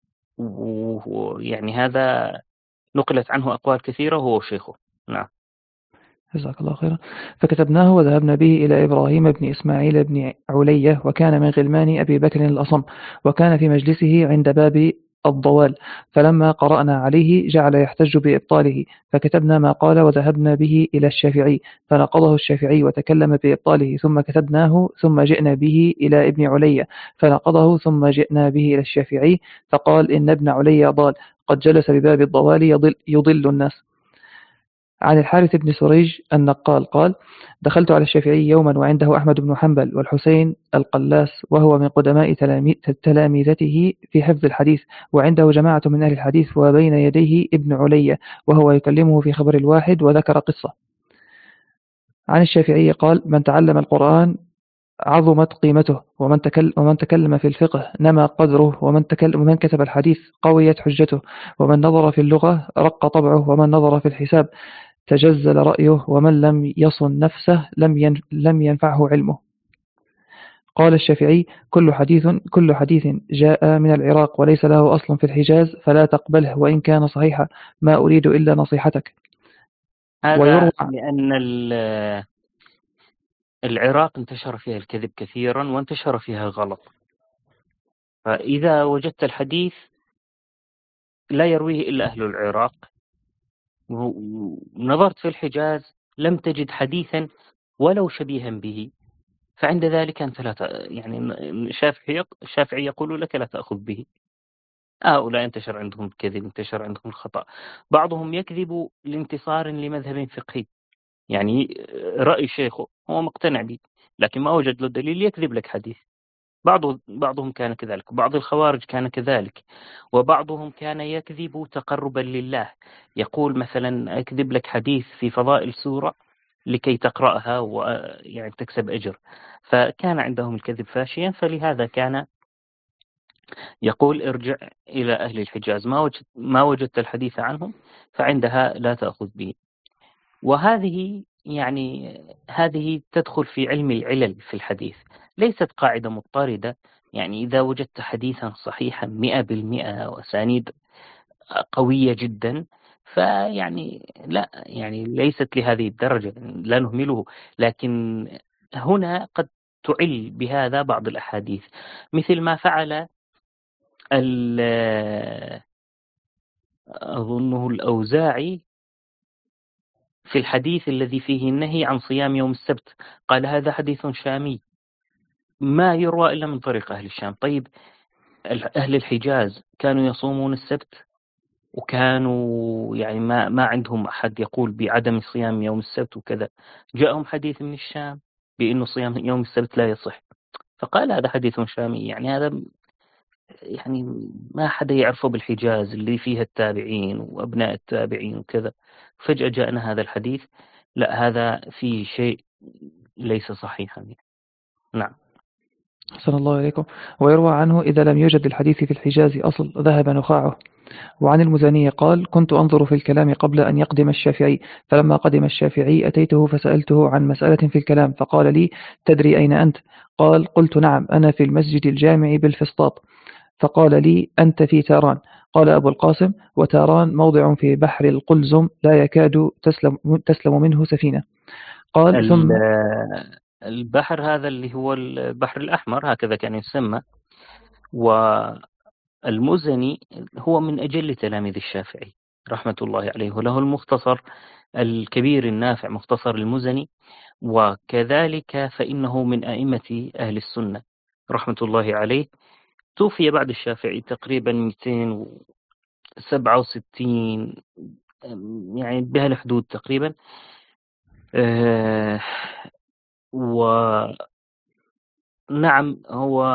ويعني هذا نقلت عنه أقوال كثيرة وهو شيخه. نعم. جزاك الله خيرا. فكتبناه وذهبنا به إلى إبراهيم بن إسماعيل بن علية، وكان من غلمان أبي بكر الأصم، وكان في مجلسه عند باب الضوال، فلما قرأنا عليه جعل يحتج بإبطاله، فكتبنا ما قال وذهبنا به إلى الشافعي فنقضه الشافعي وتكلم بإبطاله، ثم كتبناه ثم جئنا به إلى ابن علية فنقضه، ثم جئنا به إلى الشافعي فقال: إن ابن علية ضال قد جلس بباب الضوال يضل, يضل الناس. عن الحارث بن سريج النقال قال: دخلت على الشافعي يوما وعنده أحمد بن حنبل والحسين القلاس، وهو من قدماء تلاميذته في حفظ الحديث، وعنده جماعة من أهل الحديث، وبين يديه ابن علية وهو يكلمه في خبر الواحد، وذكر قصة. عن الشافعي قال: من تعلم القرآن عظمت قيمته، ومن تكلم, ومن تكلم في الفقه نما قدره، ومن, تكلم ومن كتب الحديث قويت حجته، ومن نظر في اللغة رق طبعه، ومن نظر في الحساب تجزل رأيه، ومن لم يصن نفسه لم لم ينفعه علمه. قال الشافعي: كل حديث كل حديث جاء من العراق وليس له أصل في الحجاز فلا تقبله وإن كان صحيحا، ما أريد إلا نصيحتك. هذا لأن العراق انتشر فيها الكذب كثيرا وانتشر فيها غلط، فإذا وجدت الحديث لا يرويه إلا أهل العراق، ونظرت في الحجاز لم تجد حديثا ولو شبيها به، فعند ذلك أنت لا ت... يعني الشافعي الشافعي يقول لك لا تأخذ به. هؤلاء انتشر عندهم الكذب، انتشر عندهم الخطأ، بعضهم يكذب لانتصار لمذهب فقهي، يعني رأي شيخه هو مقتنع به لكن ما وجد له دليل يكذب لك حديث. بعض بعضهم كان كذلك، بعض الخوارج كان كذلك، وبعضهم كان يكذب تقربا لله، يقول مثلا أكذب لك حديث في فضائل سورة لكي تقرأها ويعني تكسب أجر، فكان عندهم الكذب فاشيا، فلهذا كان يقول ارجع إلى أهل الحجاز، ما وجدت ما وجدت الحديث عنهم فعندها لا تأخذ به. وهذه يعني هذه تدخل في علم العلل في الحديث، ليست قاعدة مضطردة، يعني إذا وجدت حديثا صحيحا مئة بالمئة وأسانيد قوية جدا فيعني لا، يعني ليست لهذه الدرجة، لا نهمله، لكن هنا قد تعل بهذا بعض الأحاديث، مثل ما فعل أظنه الأوزاعي في الحديث الذي فيه النهي عن صيام يوم السبت، قال هذا حديث شامي ما يروى إلا من طريق أهل الشام. طيب أهل الحجاز كانوا يصومون السبت وكانوا يعني ما ما عندهم أحد يقول بعدم صيام يوم السبت وكذا، جاءهم حديث من الشام بأنه صيام يوم السبت لا يصح، فقال هذا حديث شامي. يعني هذا يعني ما حدا يعرفه بالحجاز اللي فيها التابعين وأبناء التابعين وكذا، فجأة جاءنا هذا الحديث، لا هذا فيه شيء ليس صحيحا يعني. نعم. صلى الله عليكم. ويروى عنه: إذا لم يوجد الحديث في الحجاز أصل ذهب نخاعه. وعن المزني قال: كنت أنظر في الكلام قبل أن يقدم الشافعي، فلما قدم الشافعي أتيته فسألته عن مسألة في الكلام، فقال لي: تدري أين أنت؟ قال: قلت: نعم، أنا في المسجد الجامع بالفسطاط. فقال لي: أنت في تاران. قال أبو القاسم: وتاران موضع في بحر القلزم لا يكاد تسلم, تسلم منه سفينة. قال: ثم البحر هذا اللي هو البحر الأحمر هكذا كان يسمى. والمزني هو من أجل تلاميذ الشافعي رحمة الله عليه، وله المختصر الكبير النافع مختصر المزني، وكذلك فإنه من أئمة أهل السنة رحمة الله عليه. توفي بعد الشافعي تقريبا مئتين وسبعة وستين، يعني بهالحدود تقريبا. آه ونعم، هو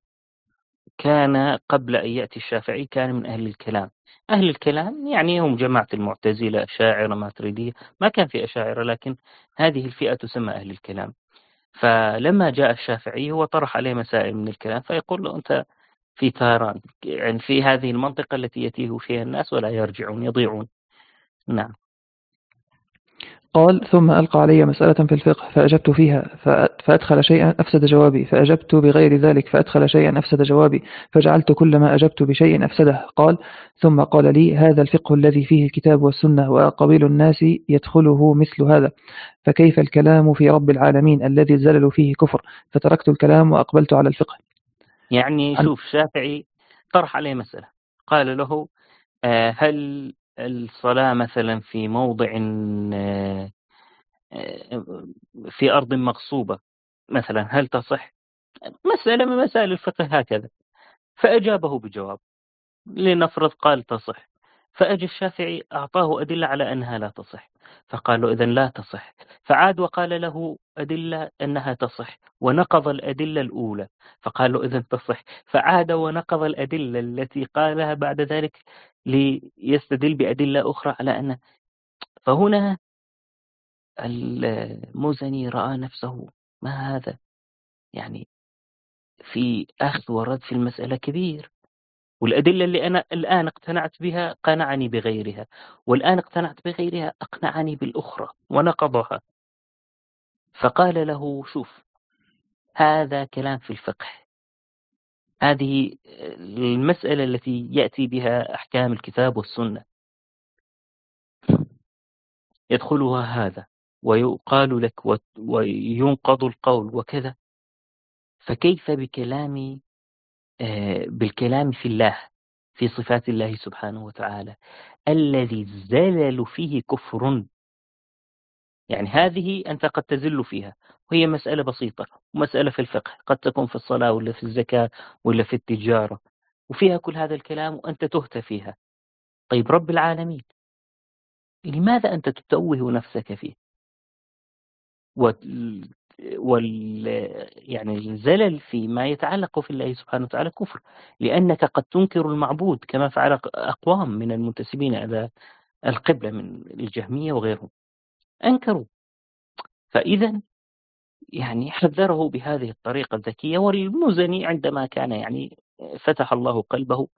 كان قبل أن يأتي الشافعي كان من أهل الكلام. أهل الكلام يعني هم جماعة المعتزلة، أشاعرة، ماتريدية، ما كان في أشاعرة، لكن هذه الفئة تسمى أهل الكلام. فلما جاء الشافعي هو طرح عليه مسائل من الكلام، فيقول له أنت في تهران، يعني في هذه المنطقة التي يتيه فيها الناس ولا يرجعون، يضيعون. نعم. قال: ثم ألقى علي مسألة في الفقه فأجبت فيها فأدخل شيئا أفسد جوابي، فأجبت بغير ذلك فأدخل شيئا أفسد جوابي، فجعلت كل ما أجبت بشيء أفسده. قال: ثم قال لي: هذا الفقه الذي فيه الكتاب والسنة، وقبيل الناس يدخله مثل هذا، فكيف الكلام في رب العالمين الذي الزلل فيه كفر؟ فتركت الكلام وأقبلت على الفقه. يعني عن... شوف، الشافعي طرح عليه مسألة، قال له هل الصلاة مثلا في موضع في أرض مغصوبة مثلا هل تصح؟ مسألة من مسائل الفقه هكذا. فأجابه بجواب، لنفرض قال تصح، فأجى الشافعي أعطاه أدلة على أنها لا تصح، فقال له إذن لا تصح. فعاد وقال له أدلة أنها تصح، ونقض الأدلة الأولى، فقال له إذن تصح. فعاد ونقض الأدلة التي قالها بعد ذلك ليستدل بأدلة أخرى على أن. فهنا المزني رأى نفسه ما هذا، يعني في أخذ ورد في المسألة كبير، والأدلة اللي أنا الآن اقتنعت بها قنعني بغيرها، والآن اقتنعت بغيرها أقنعني بالأخرى ونقضها. فقال له شوف، هذا كلام في الفقه، هذه المسألة التي يأتي بها أحكام الكتاب والسنة يدخلها هذا، ويقال لك وينقض القول وكذا، فكيف بكلام بالكلام في الله، في صفات الله سبحانه وتعالى الذي الزلل فيه كفر؟ يعني هذه أنت قد تزل فيها، وهي مسألة بسيطة، ومسألة في الفقه، قد تكون في الصلاة ولا في الزكاة ولا في التجارة، وفيها كل هذا الكلام وأنت تهت فيها. طيب رب العالمين لماذا أنت تتوه نفسك فيه؟ وال... وال... يعني الزلل فيما يتعلق في الله سبحانه وتعالى كفر، لأنك قد تنكر المعبود كما فعل أقوام من المنتسبين إلى القبلة من الجهمية وغيرهم، أنكروا. فإذا يعني حذره بهذه الطريقة الذكية. والمزني عندما كان يعني فتح الله قلبه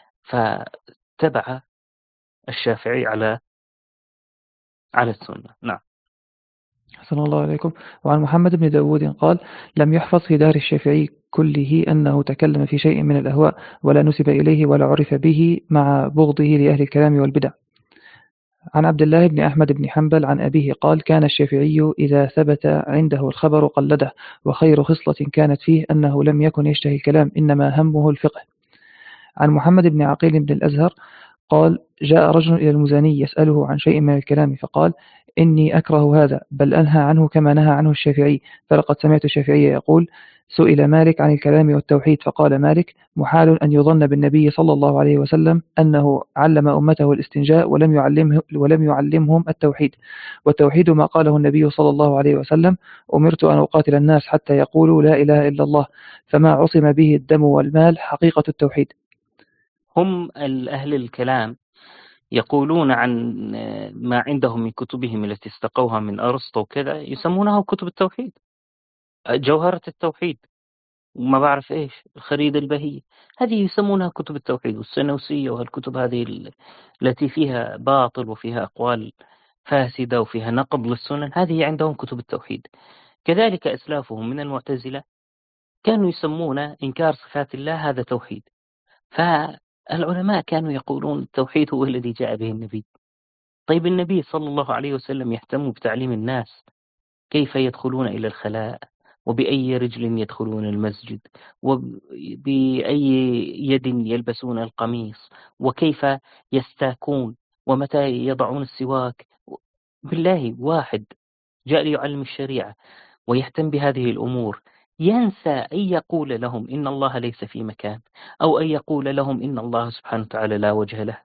فتبع الشافعي على على السنة. نعم. حسن الله عليكم. وعن محمد بن داود قال: لم يحفظ في دار الشافعي كله أنه تكلم في شيء من الأهواء، ولا نسب إليه ولا عرف به، مع بغضه لأهل الكلام والبدع. عن عبد الله بن أحمد بن حنبل عن أبيه قال: كان الشافعي إذا ثبت عنده الخبر قلده، وخير خصلة كانت فيه أنه لم يكن يشتهي الكلام، إنما همه الفقه. عن محمد بن عقيل بن الأزهر قال: جاء رجل إلى المزني يسأله عن شيء من الكلام، فقال: إني أكره هذا، بل أنهى عنه كما نهى عنه الشافعي، فلقد سمعت الشافعي يقول: سئل مالك عن الكلام والتوحيد، فقال مالك: محال أن يظن بالنبي صلى الله عليه وسلم أنه علم أمته الاستنجاء ولم يعلمه ولم يعلمهم التوحيد، والتوحيد ما قاله النبي صلى الله عليه وسلم: أمرت أن أقاتل الناس حتى يقولوا لا إله إلا الله، فما عصم به الدم والمال حقيقة التوحيد. هم أهل الكلام يقولون عن ما عندهم من كتبهم التي استقوها من أرسطو وكذا، يسمونها كتب التوحيد، جوهرة التوحيد، وما بعرف إيش الخريدة البهية، هذه يسمونها كتب التوحيد. والسنوسية وهالكتب هذه التي فيها باطل وفيها أقوال فاسدة وفيها نقض للسنن، هذه عندهم كتب التوحيد. كذلك أسلافهم من المعتزلة كانوا يسمون إنكار صفات الله هذا توحيد. فالعلماء كانوا يقولون التوحيد هو الذي جاء به النبي. طيب النبي صلى الله عليه وسلم يهتم بتعليم الناس كيف يدخلون إلى الخلاء وبأي رجل يدخلون المسجد، وبأي يد يلبسون القميص، وكيف يستاكون، ومتى يضعون السواك. بالله واحد جاء ليعلم الشريعة ويهتم بهذه الأمور ينسى أن يقول لهم إن الله ليس في مكان، أو أن يقول لهم إن الله سبحانه وتعالى لا وجه له.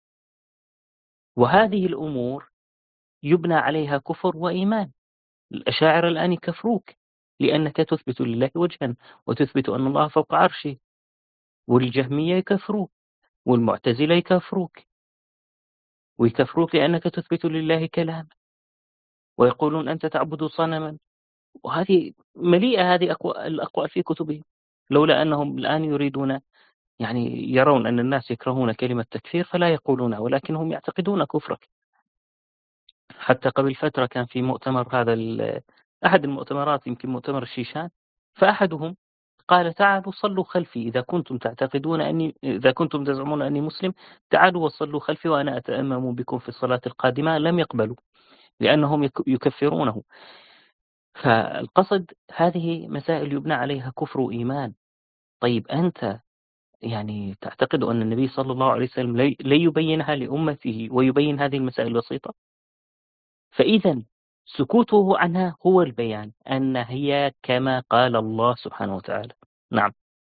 وهذه الأمور يبنى عليها كفر وإيمان. الأشاعرة الآن يكفروك لأنك تثبت لله وجها وتثبت أن الله فوق عرشه، والجهمية يكفروك، والمعتزلة يكفروك، ويكفروك لأنك تثبت لله كلام، ويقولون أنت تعبد صنما. وهذه مليئة هذه الأقوال في كتبهم، لولا أنهم الآن يريدون يعني يرون أن الناس يكرهون كلمة تكفير فلا يقولونها، ولكنهم يعتقدون كفرك. حتى قبل فترة كان في مؤتمر، هذا أحد المؤتمرات يمكن مؤتمر الشيشان، فأحدهم قال تعالوا صلوا خلفي إذا كنتم تعتقدون أني إذا كنتم تزعمون أني مسلم، تعالوا وصلوا خلفي وأنا أتأمم بكم في الصلاة القادمة. لم يقبلوا لأنهم يكفرونه. فالقصد هذه مسائل يبنى عليها كفر وإيمان. طيب أنت يعني تعتقد أن النبي صلى الله عليه وسلم لا يبينها لأمته ويبين هذه المسائل البسيطة؟ فإذا سكوته عنها هو البيان أن هي كما قال الله سبحانه وتعالى. نعم.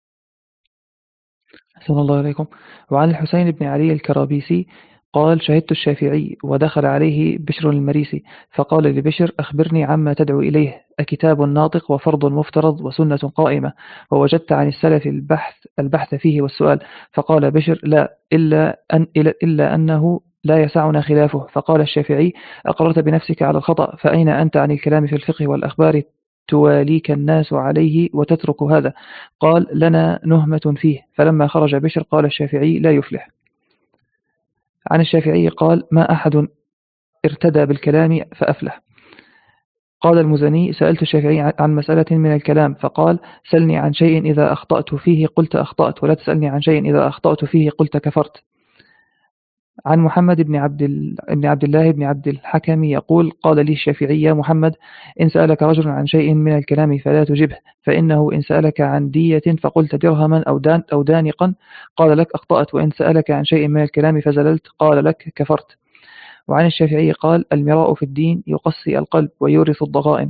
أحسن الله عليكم. وعن الحسين بن علي الكرابيسي قال شهدت الشافعي ودخل عليه بشر المريسي فقال لبشر أخبرني عما تدعو إليه، أكتاب ناطق وفرض مفترض وسنة قائمة، ووجدت عن السلف البحث البحث فيه والسؤال؟ فقال بشر لا، إلا, أن إلا أنه لا يسعنا خلافه. فقال الشافعي أقررت بنفسك على الخطأ، فأين أنت عن الكلام في الفقه والأخبار تواليك الناس عليه وتترك هذا؟ قال لنا نهمة فيه. فلما خرج بشر قال الشافعي لا يفلح. عن الشافعي قال ما أحد ارتدى بالكلام فأفلح. قال المزني سألت الشافعي عن مسألة من الكلام فقال سلني عن شيء إذا أخطأت فيه قلت أخطأت، ولا تسألني عن شيء إذا أخطأت فيه قلت كفرت. عن محمد بن عبد, ال... بن عبد الله بن عبد الحكم يقول قال لي الشافعي يا محمد إن سألك رجل عن شيء من الكلام فلا تجبه، فإنه إن سألك عن دية فقلت درهما أو, دان أو دانقا قال لك أخطأت، وإن سألك عن شيء من الكلام فزللت قال لك كفرت. وعن الشافعي قال المراء في الدين يقسي القلب ويورث الضغائن.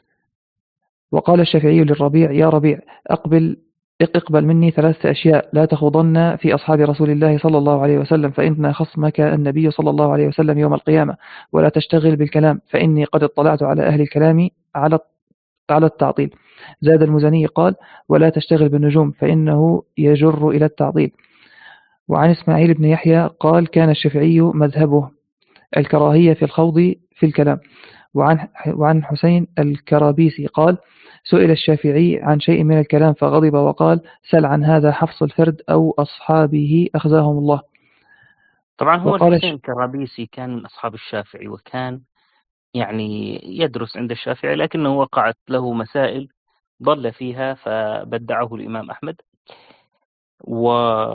وقال الشافعي للربيع يا ربيع أقبل اقبل مني ثلاثة أشياء لا تخوضن في أصحاب رسول الله صلى الله عليه وسلم، فإن خصمك النبي صلى الله عليه وسلم يوم القيامة، ولا تشتغل بالكلام فإني قد اطلعت على أهل الكلام على على التعطيل. زاد المزني قال ولا تشتغل بالنجوم فإنه يجر إلى التعطيل. وعن إسماعيل بن يحيى قال كان الشافعي مذهبه الكراهية في الخوض في الكلام. وعن وعن حسين الكرابيسي قال سئل الشافعي عن شيء من الكلام فغضب وقال سل عن هذا حفص الفرد أو أصحابه أخزاهم الله. طبعا هو الحسين الكرابيسي كان من أصحاب الشافعي، وكان يعني يدرس عند الشافعي، لكنه وقعت له مسائل ضل فيها فبدعه الإمام أحمد. و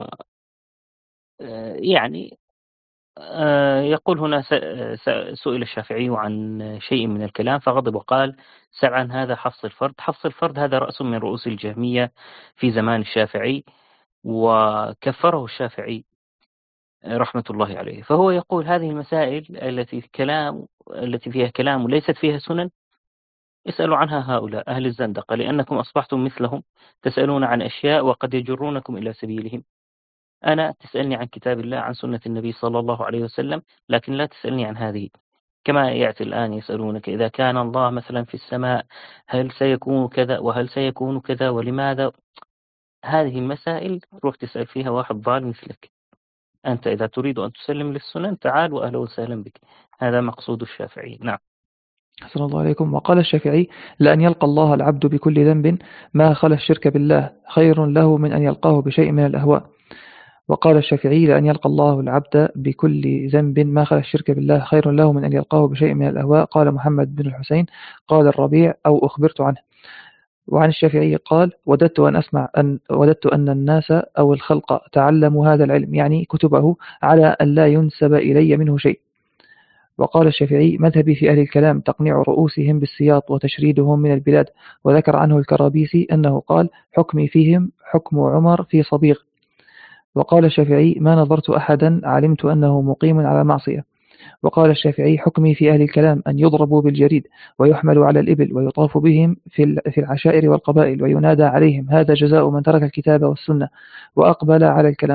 يعني يقول هنا سئل الشافعي عن شيء من الكلام فغضب وقال سل عن هذا حفص الفرد. حفص الفرد هذا رأس من رؤوس الجهمية في زمان الشافعي، وكفره الشافعي رحمة الله عليه. فهو يقول هذه المسائل التي كلام التي فيها كلام وليست فيها سنن اسألوا عنها هؤلاء أهل الزندقة، لأنكم أصبحتم مثلهم تسألون عن أشياء وقد يجرونكم إلى سبيلهم. أنا تسألني عن كتاب الله عن سنة النبي صلى الله عليه وسلم، لكن لا تسألني عن هذه. كما يأتي الآن يسألونك إذا كان الله مثلا في السماء هل سيكون كذا وهل سيكون كذا ولماذا؟ هذه المسائل روح تسأل فيها واحد ضال مثلك. أنت إذا تريد أن تسلم للسنن تعال وأهلا وسهلا بك. هذا مقصود الشافعي. نعم. أحسن الله عليكم. وقال الشافعي لأن يلقى الله العبد بكل ذنب ما خلا الشرك بالله خير له من أن يلقاه بشيء من الأهواء. وقال الشافعي لأن يلقى الله العبد بكل ذنب ما خلا الشرك بالله خير له من أن يلقاه بشيء من الأهواء. قال محمد بن الحسين قال الربيع أو أخبرت عنه. وعن الشافعي قال وددت أن أسمع أن وددت أن الناس أو الخلق تعلموا هذا العلم، يعني كتبه، على أن لا ينسب إلي منه شيء. وقال الشافعي مذهبي في أهل الكلام تقنيع رؤوسهم بالسياط وتشريدهم من البلاد. وذكر عنه الكرابيسي أنه قال حكمي فيهم حكم عمر في صبيغ. وقال الشافعي ما نظرت أحدا علمت أنه مقيم على معصية. وقال الشافعي حكمي في أهل الكلام أن يضربوا بالجريد ويحملوا على الإبل ويطاف بهم في في العشائر والقبائل وينادى عليهم هذا جزاء من ترك الكتاب والسنة وأقبل على الكلام.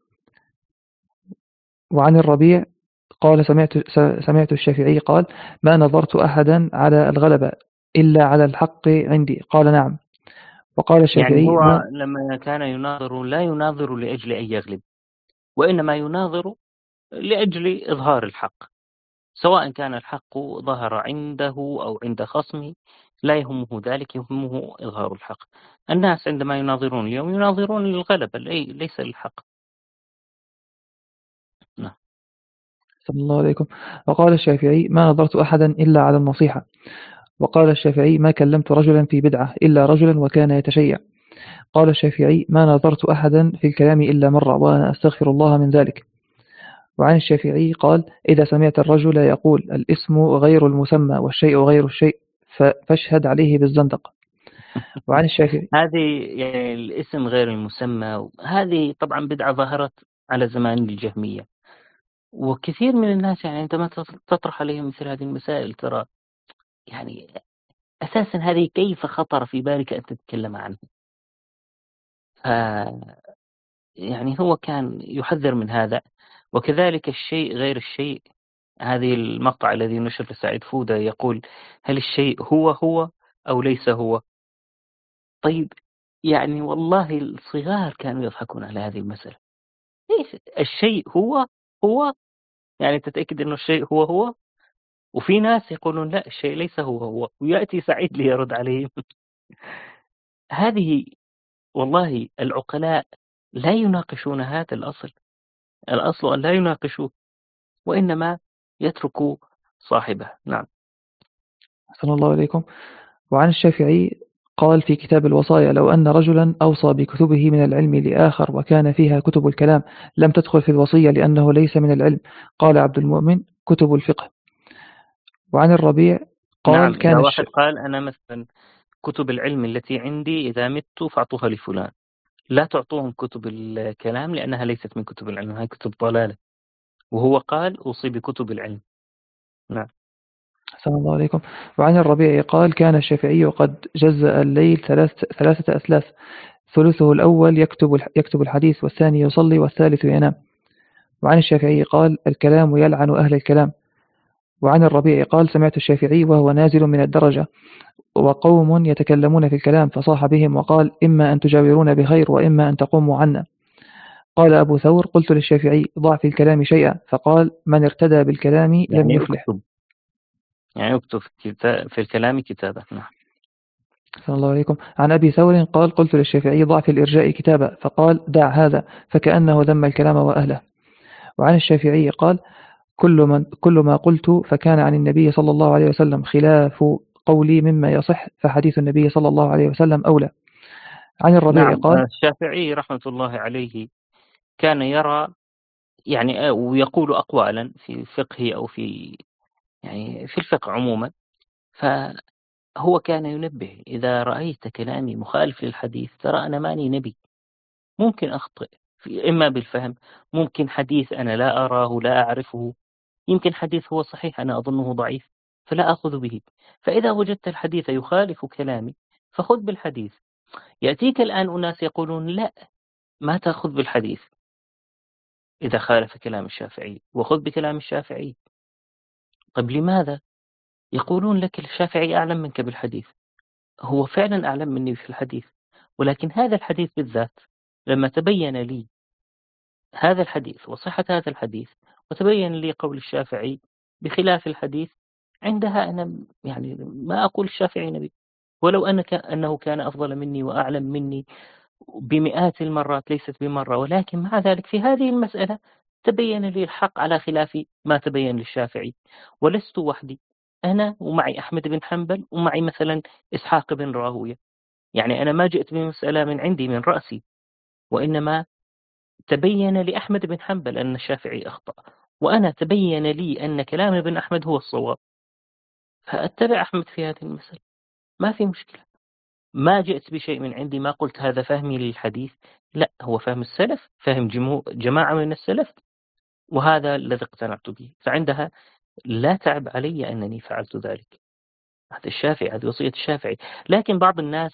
وعن الربيع قال سمعت سمعت الشافعي قال ما نظرت أحدا على الغلبة إلا على الحق عندي. قال نعم. وقال الشافعي يعني هو ما لما كان يناظر لا يناظر لأجل أن يغلب، وإنما يناظر لأجل إظهار الحق، سواء كان الحق ظهر عنده أو عند خصمه لا يهمه ذلك، يهمه إظهار الحق. الناس عندما يناظرون اليوم يناظرون للغلبة ليس للحق. نعم. صلى الله عليكم. وقال الشافعي ما نظرت أحدا إلا على النصيحة. وقال الشافعي ما كلمت رجلا في بدعة إلا رجلا وكان يتشيع. قال الشافعي ما نظرت أحدا في الكلام إلا مرة وأنا أستغفر الله من ذلك. وعن الشافعي قال إذا سمعت الرجل يقول الاسم غير المسمى والشيء غير الشيء فاشهد عليه بالزندق. وعن الشافعي هذه يعني الاسم غير المسمى، هذه طبعا بدعة ظهرت على زمان الجهمية، وكثير من الناس يعني عندما تطرح عليهم مثل هذه المسائل ترى يعني أساسا هذه كيف خطر في بالك أن تتكلم عنه. ف يعني هو كان يحذر من هذا. وكذلك الشيء غير الشيء، هذه المقطع الذي نشر لسعيد فودة يقول هل الشيء هو هو أو ليس هو؟ طيب يعني والله الصغار كانوا يضحكون على هذه المسألة. إيش الشيء هو هو؟ يعني تتأكد أنه الشيء هو هو؟ وفي ناس يقولون لا الشيء ليس هو هو، ويأتي سعيد ليرد عليهم. هذه والله العقلاء لا يناقشون هذا الأصل. الأصل أن لا يناقشوه وإنما يتركوا صاحبه. نعم. صلى الله عليكم. وعن الشافعي قال في كتاب الوصايا لو أن رجلا أوصى بكتبه من العلم لآخر وكان فيها كتب الكلام لم تدخل في الوصية لأنه ليس من العلم. قال عبد المؤمن كتب الفقه. وعن الربيع قال نعم. كان إذا الش... واحد قال أنا مثلا كتب العلم التي عندي إذا مت فأعطوها لفلان، لا تعطوهم كتب الكلام لأنها ليست من كتب العلم، هي كتب ضلالة، وهو قال أوصي بكتب العلم. نعم. صلى الله عليكم. وعن الربيع قال كان الشافعي قد جزأ الليل ثلاث ثلاثة أثلاث ثلثه الأول يكتب يكتب الحديث والثاني يصلي والثالث ينام. وعن الشافعي قال الكلام يلعن أهل الكلام. وعن الربيع قال سمعت الشافعي وهو نازل من الدرجة وقوم يتكلمون في الكلام فصاح بهم وقال إما أن تجاورون بخير وإما أن تقوموا عنا. قال أبو ثور قلت للشافعي ضع في الكلام شيئا فقال من ارتدى بالكلام لم يعني يفلح. اكتب يعني اكتب في الكلام كتابة. نعم. صلى الله عليكم. عن أبي ثور قال قلت للشافعي ضع في الإرجاء كتابا فقال دع هذا فكأنه ذم الكلام وأهله. وعن الشافعي قال كل, من كل ما قلت فكان عن النبي صلى الله عليه وسلم خلاف قولي مما يصح فحديث النبي صلى الله عليه وسلم أولى. عن الربيع نعم. قال الشافعي رحمة الله عليه كان يرى يعني ويقول أقوالا في فقه أو في يعني في الفقه عموما، فهو كان ينبه إذا رأيت كلامي مخالف للحديث ترى أنا ماني نبي، ممكن أخطئ في إما بالفهم، ممكن حديث أنا لا أراه لا أعرفه، يمكن حديث هو صحيح أنا أظنه ضعيف فلا أخذ به. فإذا وجدت الحديث يخالف كلامي فخذ بالحديث. يأتيك الآن أناس يقولون لا ما تأخذ بالحديث إذا خالف كلام الشافعي وخذ بكلام الشافعي. طيب لماذا؟ يقولون لك الشافعي أعلم منك بالحديث. هو فعلا أعلم مني في الحديث، ولكن هذا الحديث بالذات لما تبين لي هذا الحديث وصحة هذا الحديث وتبين لي قول الشافعي بخلاف الحديث، عندها أنا يعني ما أقول الشافعي نبي، ولو أنك أنه كان أفضل مني وأعلم مني بمئات المرات ليست بمرة، ولكن مع ذلك في هذه المسألة تبين لي الحق على خلاف ما تبين للشافعي. ولست وحدي، أنا ومعي أحمد بن حنبل ومعي مثلا إسحاق بن راهوية. يعني أنا ما جئت بمسألة من عندي من رأسي، وإنما تبين لأحمد بن حنبل أن الشافعي أخطأ، وأنا تبين لي أن كلام ابن أحمد هو الصواب، فأتبع أحمد في هذه المسألة، ما في مشكلة. ما جئت بشيء من عندي، ما قلت هذا فهمي للحديث، لا، هو فهم السلف، فهم جماعة من السلف، وهذا الذي اقتنعت به. فعندها لا تعب علي أنني فعلت ذلك. هذا الشافعي، هذه وصية الشافعي. لكن بعض الناس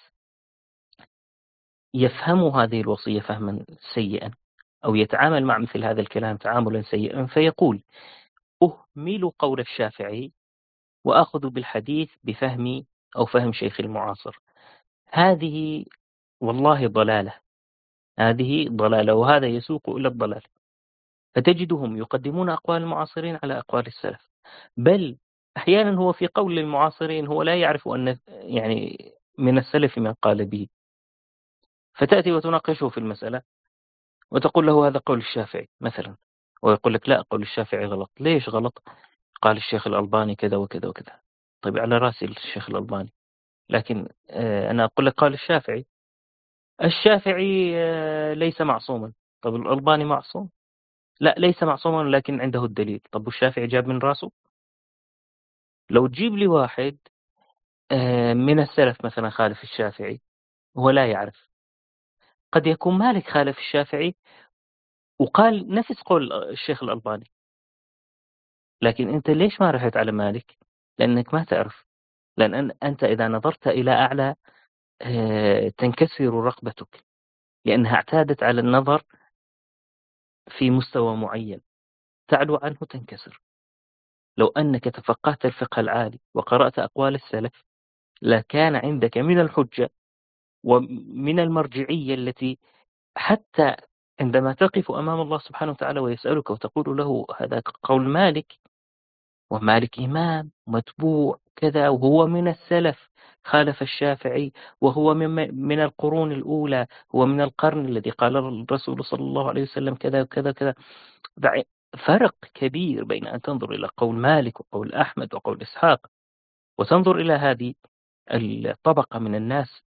يفهم هذه الوصية فهما سيئا، أو يتعامل مع مثل هذا الكلام تعاملا سيئا، فيقول أهمل قول الشافعي وأخذ بالحديث بفهمي أو فهم شيخ المعاصر. هذه والله ضلالة، هذه ضلالة، وهذا يسوق إلى الضلال. فتجدهم يقدمون أقوال المعاصرين على أقوال السلف، بل أحيانا هو في قول المعاصرين هو لا يعرف أن يعني من السلف من قال به، فتأتي وتناقشه في المسألة وتقول له هذا قول الشافعي مثلا، ويقول لك لا، قول الشافعي غلط. ليش غلط؟ قال الشيخ الألباني كذا وكذا وكذا. طيب على رأسي الشيخ الألباني، لكن أنا أقول لك قال الشافعي. الشافعي ليس معصوما. طب الألباني معصوم؟ لا، ليس معصوما لكن عنده الدليل. طب الشافعي جاب من راسه؟ لو تجيب لي واحد من السلف مثلا خالف الشافعي هو لا يعرف، قد يكون مالك خالف الشافعي وقال نفس قول الشيخ الألباني، لكن أنت ليش ما رحت على مالك؟ لأنك ما تعرف، لأن أنت إذا نظرت إلى أعلى تنكسر رقبتك، لأنها اعتادت على النظر في مستوى معين، تعلو عنه تنكسر. لو أنك تفقهت الفقه العالي وقرأت أقوال السلف لكان عندك من الحجة ومن المرجعية التي حتى عندما تقف أمام الله سبحانه وتعالى ويسألك وتقول له هذا قول مالك، ومالك إمام متبوع كذا، وهو من السلف خالف الشافعي، وهو من من القرون الأولى، هو من القرن الذي قال الرسول صلى الله عليه وسلم كذا وكذا وكذا. فرق كبير بين أن تنظر إلى قول مالك وقول أحمد وقول إسحاق، وتنظر إلى هذه الطبقة من الناس،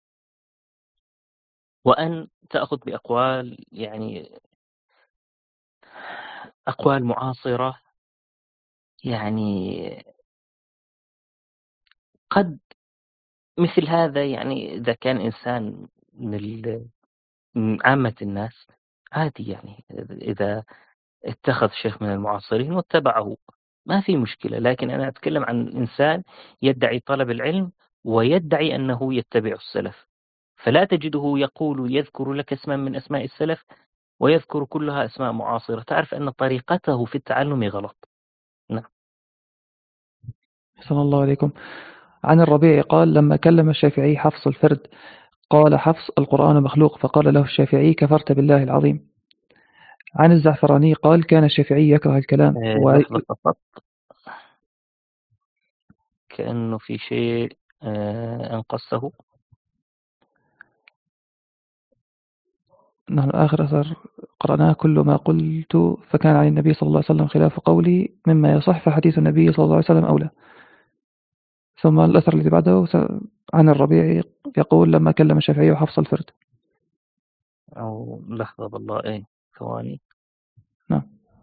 وأن تأخذ بأقوال يعني أقوال معاصرة، يعني قد مثل هذا، يعني إذا كان إنسان من عامة الناس عادي، يعني إذا اتخذ شيخ من المعاصرين واتبعه ما في مشكلة. لكن أنا أتكلم عن إنسان يدعي طلب العلم ويدعي أنه يتبع السلف، فلا تجده يقول يذكر لك اسما من أسماء السلف ويذكر كلها أسماء معاصرة، تعرف أن طريقته في التعلم غلط. نعم. صلى الله عليكم. عن الربيع قال لما كلم الشافعي حفص الفرد قال حفص القرآن مخلوق، فقال له الشافعي كفرت بالله العظيم. عن الزعفراني قال كان الشافعي يكره الكلام آه و... لحظة فقط، كأنه في شيء آه أنقصه. نحن آخر أثر قرأناه كل ما قلت فكان عن النبي صلى الله عليه وسلم خلاف قولي مما يصح، فحديث النبي صلى الله عليه وسلم أولى. ثم الأثر الذي بعده عن الربيع يقول لما كلم الشافعي وحفص الفرد. أو لحظة بالله، إيه ثواني. نعم.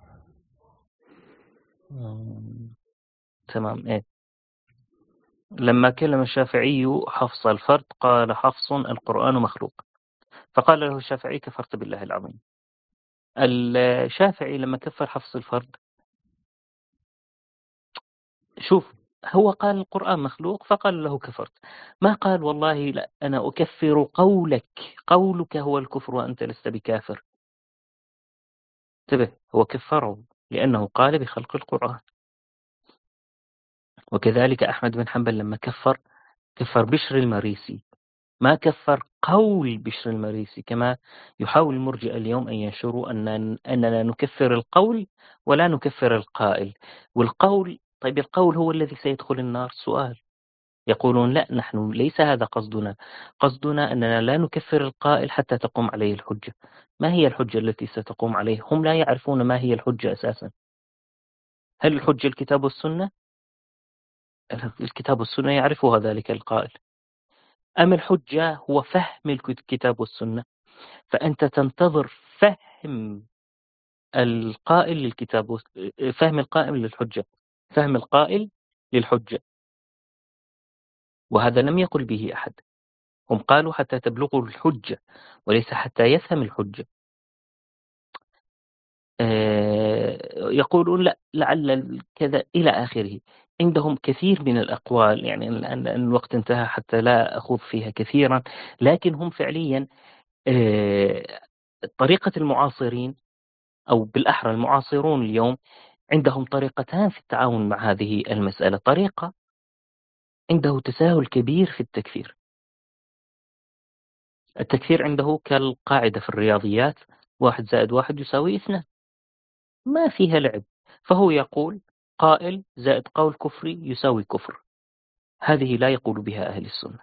تمام. إيه لما كلم الشافعي حفص الفرد قال حفص القرآن مخلوق، فقال له الشافعي كفرت بالله العظيم. الشافعي لما كفر حفص الفرد، شوف، هو قال القرآن مخلوق فقال له كفرت، ما قال والله لا أنا أكفر قولك، قولك هو الكفر وأنت لست بكافر. انتبه، هو كفره لأنه قال بخلق القرآن. وكذلك أحمد بن حنبل لما كفر كفر بشر المريسي، ما كفر قول بشر المريسي، كما يحاول المرجئة اليوم أن ينشروا أن أننا نكفر القول ولا نكفر القائل. والقول، طيب القول هو الذي سيدخل النار؟ سؤال. يقولون لا، نحن ليس هذا قصدنا، قصدنا أننا لا نكفر القائل حتى تقوم عليه الحجة. ما هي الحجة التي ستقوم عليه؟ هم لا يعرفون ما هي الحجة أساسا. هل الحجة الكتاب والسنة؟ الكتاب والسنة يعرفها ذلك القائل، أم الحجة هو فهم الكتاب والسنة؟ فأنت تنتظر فهم القائل للكتاب، فهم القائل للحجة، فهم القائل للحجة، وهذا لم يقل به أحد. هم قالوا حتى تبلغوا الحجة وليس حتى يفهم الحجة. يقولون لا لعل كذا إلى آخره. عندهم كثير من الأقوال، يعني الآن الوقت انتهى حتى لا أخوض فيها كثيرا، لكن هم فعليا طريقة المعاصرين أو بالأحرى المعاصرون اليوم عندهم طريقتان في التعامل مع هذه المسألة. طريقة عنده تساهل كبير في التكفير. التكفير عنده كالقاعدة في الرياضيات، واحد زائد واحد يساوي اثنان، ما فيها لعب. فهو يقول قائل زائد قول كفري يساوي كفر. هذه لا يقول بها أهل السنة،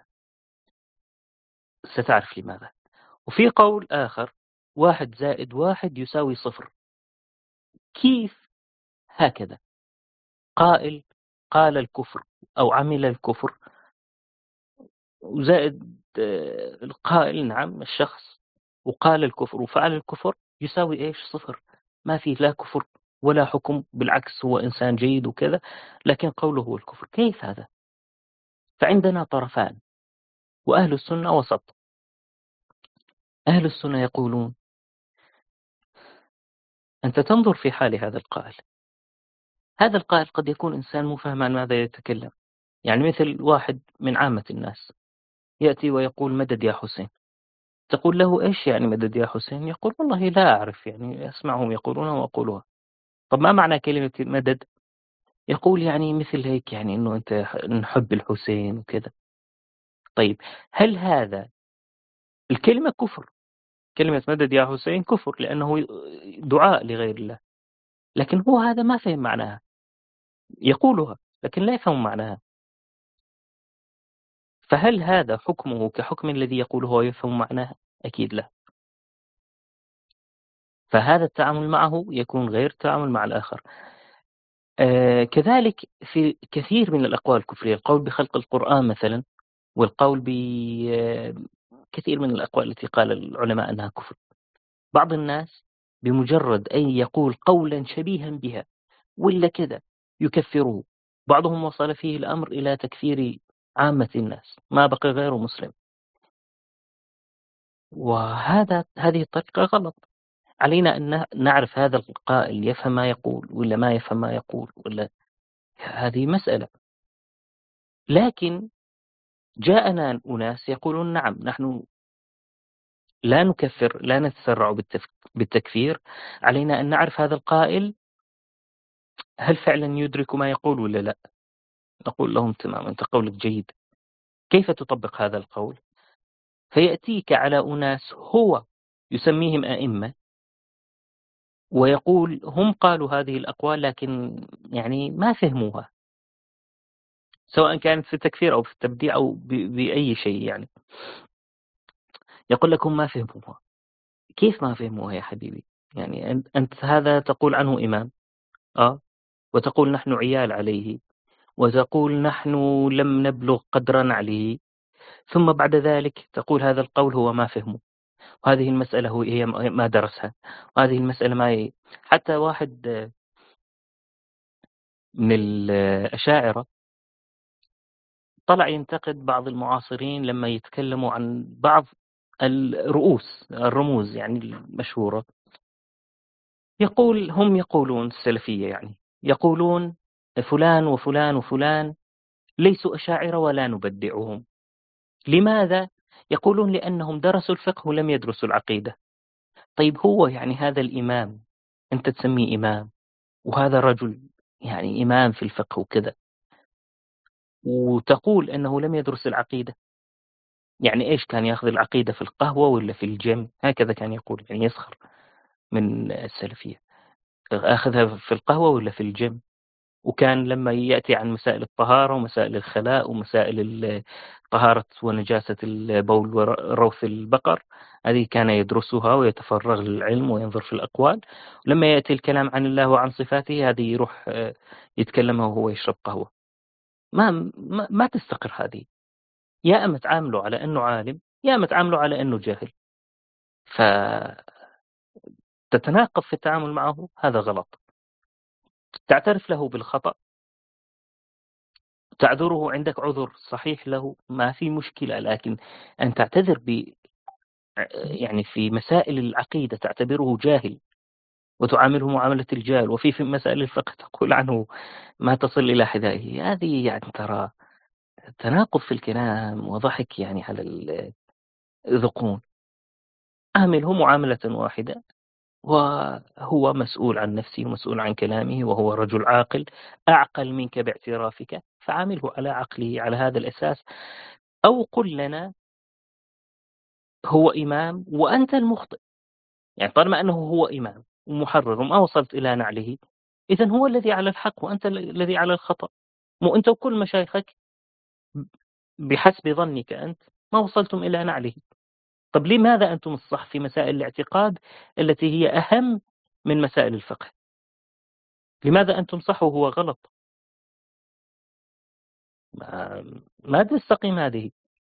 ستعرف لماذا. وفي قول آخر واحد زائد واحد يساوي صفر. كيف؟ هكذا قائل قال الكفر أو عمل الكفر، وزائد القائل نعم الشخص وقال الكفر وفعل الكفر يساوي إيش؟ صفر. ما فيه لا كفر ولا حكم، بالعكس هو إنسان جيد وكذا، لكن قوله هو الكفر. كيف هذا؟ فعندنا طرفان، وأهل السنة وسط. أهل السنة يقولون أنت تنظر في حال هذا القائل. هذا القائل قد يكون إنسان مفهم عن ماذا يتكلم، يعني مثل واحد من عامة الناس يأتي ويقول مدد يا حسين. تقول له إيش يعني مدد يا حسين؟ يقول والله لا أعرف، يعني أسمعهم يقولونها وأقولها. طب ما معنى كلمة مدد؟ يقول يعني مثل هيك، يعني إنه أنت نحب الحسين وكذا. طيب هل هذا الكلمة كفر؟ كلمة مدد يا حسين كفر لأنه دعاء لغير الله، لكن هو هذا ما فهم معناها، يقولها لكن لا يفهم معناها. فهل هذا حكمه كحكم الذي يقوله ويفهم معناها؟ أكيد لا. فهذا التعامل معه يكون غير التعامل مع الآخر. آه كذلك في كثير من الأقوال الكفرية، القول بخلق القرآن مثلا، والقول بكثير من الأقوال التي قال العلماء أنها كفر. بعض الناس بمجرد أن يقول قولا شبيها بها ولا كذا يكفره. بعضهم وصل فيه الأمر إلى تكفير عامة الناس، ما بقي غير مسلم. وهذا هذه الطريقة غلط. علينا أن نعرف هذا القائل يفهم ما يقول ولا ما يفهم ما يقول، ولا هذه مسألة. لكن جاءنا أناس يقولون نعم نحن لا نكفر، لا نتسرع بالتكفير. علينا أن نعرف هذا القائل هل فعلا يدرك ما يقول ولا لا. نقول لهم تمام، أنت قولك جيد، كيف تطبق هذا القول؟ فيأتيك على أناس هو يسميهم أئمة ويقول هم قالوا هذه الأقوال لكن يعني ما فهموها، سواء كانت في التكفير أو في التبديع أو بأي شيء. يعني يقول لكم ما فهموها. كيف ما فهموها يا حبيبي؟ يعني أنت هذا تقول عنه إمام آه وتقول نحن عيال عليه، وتقول نحن لم نبلغ قدرا عليه، ثم بعد ذلك تقول هذا القول هو ما فهمه، وهذه المسألة هو هي ما درسها، وهذه المسألة ما هي. حتى واحد من الأشاعرة طلع ينتقد بعض المعاصرين لما يتكلموا عن بعض الرؤوس الرموز يعني المشهورة. يقول هم يقولون السلفية، يعني يقولون فلان وفلان وفلان ليسوا أشاعرة ولا نبدعهم. لماذا؟ يقولون لأنهم درسوا الفقه ولم يدرسوا العقيدة. طيب هو يعني هذا الإمام أنت تسميه إمام، وهذا رجل يعني إمام في الفقه وكذا، وتقول أنه لم يدرس العقيدة؟ يعني إيش كان يأخذ العقيدة في القهوة ولا في الجيم؟ هكذا كان يقول، يعني يسخر من السلفية. أخذها في القهوة ولا في الجيم؟ وكان لما يأتي عن مسائل الطهارة ومسائل الخلاء ومسائل طهارة ونجاسة البول وروث البقر، هذه كان يدرسها ويتفرغ للعلم وينظر في الأقوال. ولما يأتي الكلام عن الله وعن صفاته هذه يروح يتكلمها وهو يشرب قهوة. ما ما, ما تستقر هذه. يا أما تعامله على أنه عالم، يا أما تعامله على أنه جاهل. فتعامل تتناقض في التعامل معه، هذا غلط. تعترف له بالخطأ، تعذره، عندك عذر صحيح له، ما في مشكلة، لكن أن تعتذر ب يعني في مسائل العقيدة تعتبره جاهل وتعامله معاملة الجاهل، وفي في مسائل الفقه تقول عنه ما تصل إلى حذائه، هذه يعني ترى تناقض في الكلام وضحك يعني على الذقون. عامله معاملة واحدة، وهو مسؤول عن نفسه ومسؤول عن كلامه، وهو رجل عاقل أعقل منك باعترافك، فعامله على عقله على هذا الأساس. أو قل لنا هو إمام وأنت المخطئ، يعني طالما أنه هو إمام ومحرر وما وصلت إلى نعله، إذن هو الذي على الحق وأنت الذي على الخطأ. مو أنت وكل مشايخك بحسب ظنك أنت ما وصلتم إلى نعله. طب لماذا أنتم الصح في مسائل الاعتقاد التي هي أهم من مسائل الفقه؟ لماذا أنتم صح وهو غلط؟ ما, ما تستقيم هذه.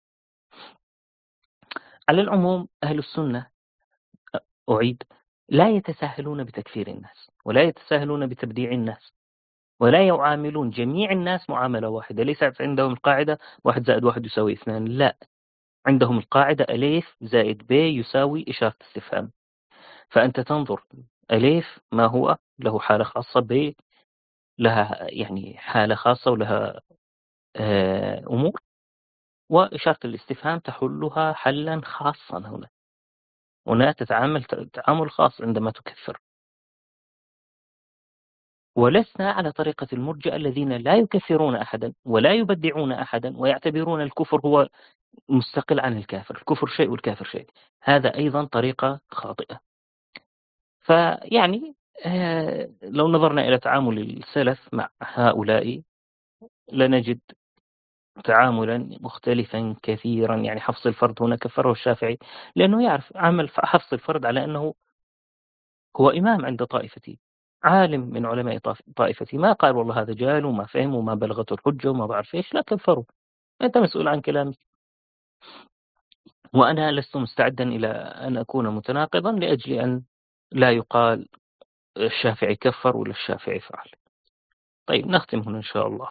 على العموم أهل السنة، أعيد، لا يتساهلون بتكفير الناس، ولا يتساهلون بتبديع الناس، ولا يعاملون جميع الناس معاملة واحدة. ليست عندهم القاعدة واحد زائد واحد يساوي اثنان، لا، عندهم القاعدة أليف زائد ب يساوي إشارة استفهام. فأنت تنظر أليف ما هو له حالة خاصة، ب لها يعني حالة خاصة ولها أمور، وإشارة الاستفهام تحلها حلا خاصا. هنا هنا تتعامل تعامل خاص عندما تكفر. ولسنا على طريقة المرجئة الذين لا يكفرون أحدا ولا يبدعون أحدا ويعتبرون الكفر هو مستقل عن الكافر، الكفر شيء والكافر شيء. هذا أيضا طريقة خاطئة. فيعني لو نظرنا إلى تعامل السلف مع هؤلاء لنجد تعاملا مختلفا كثيرا. يعني حفص الفرد هنا كفره الشافعي لأنه يعرف عمل حفص الفرد على أنه هو إمام عند طائفتي، عالم من علماء طائفتي، ما قال والله هذا جاهل وما فهم وما بلغته الحجة وما بعرف إيش، لا كفره، أنت مسؤول عن كلامك. وأنا لست مستعدا إلى أن أكون متناقضا لأجل أن لا يقال الشافعي كفر ولا الشافعي فعل. طيب نختم هنا إن شاء الله.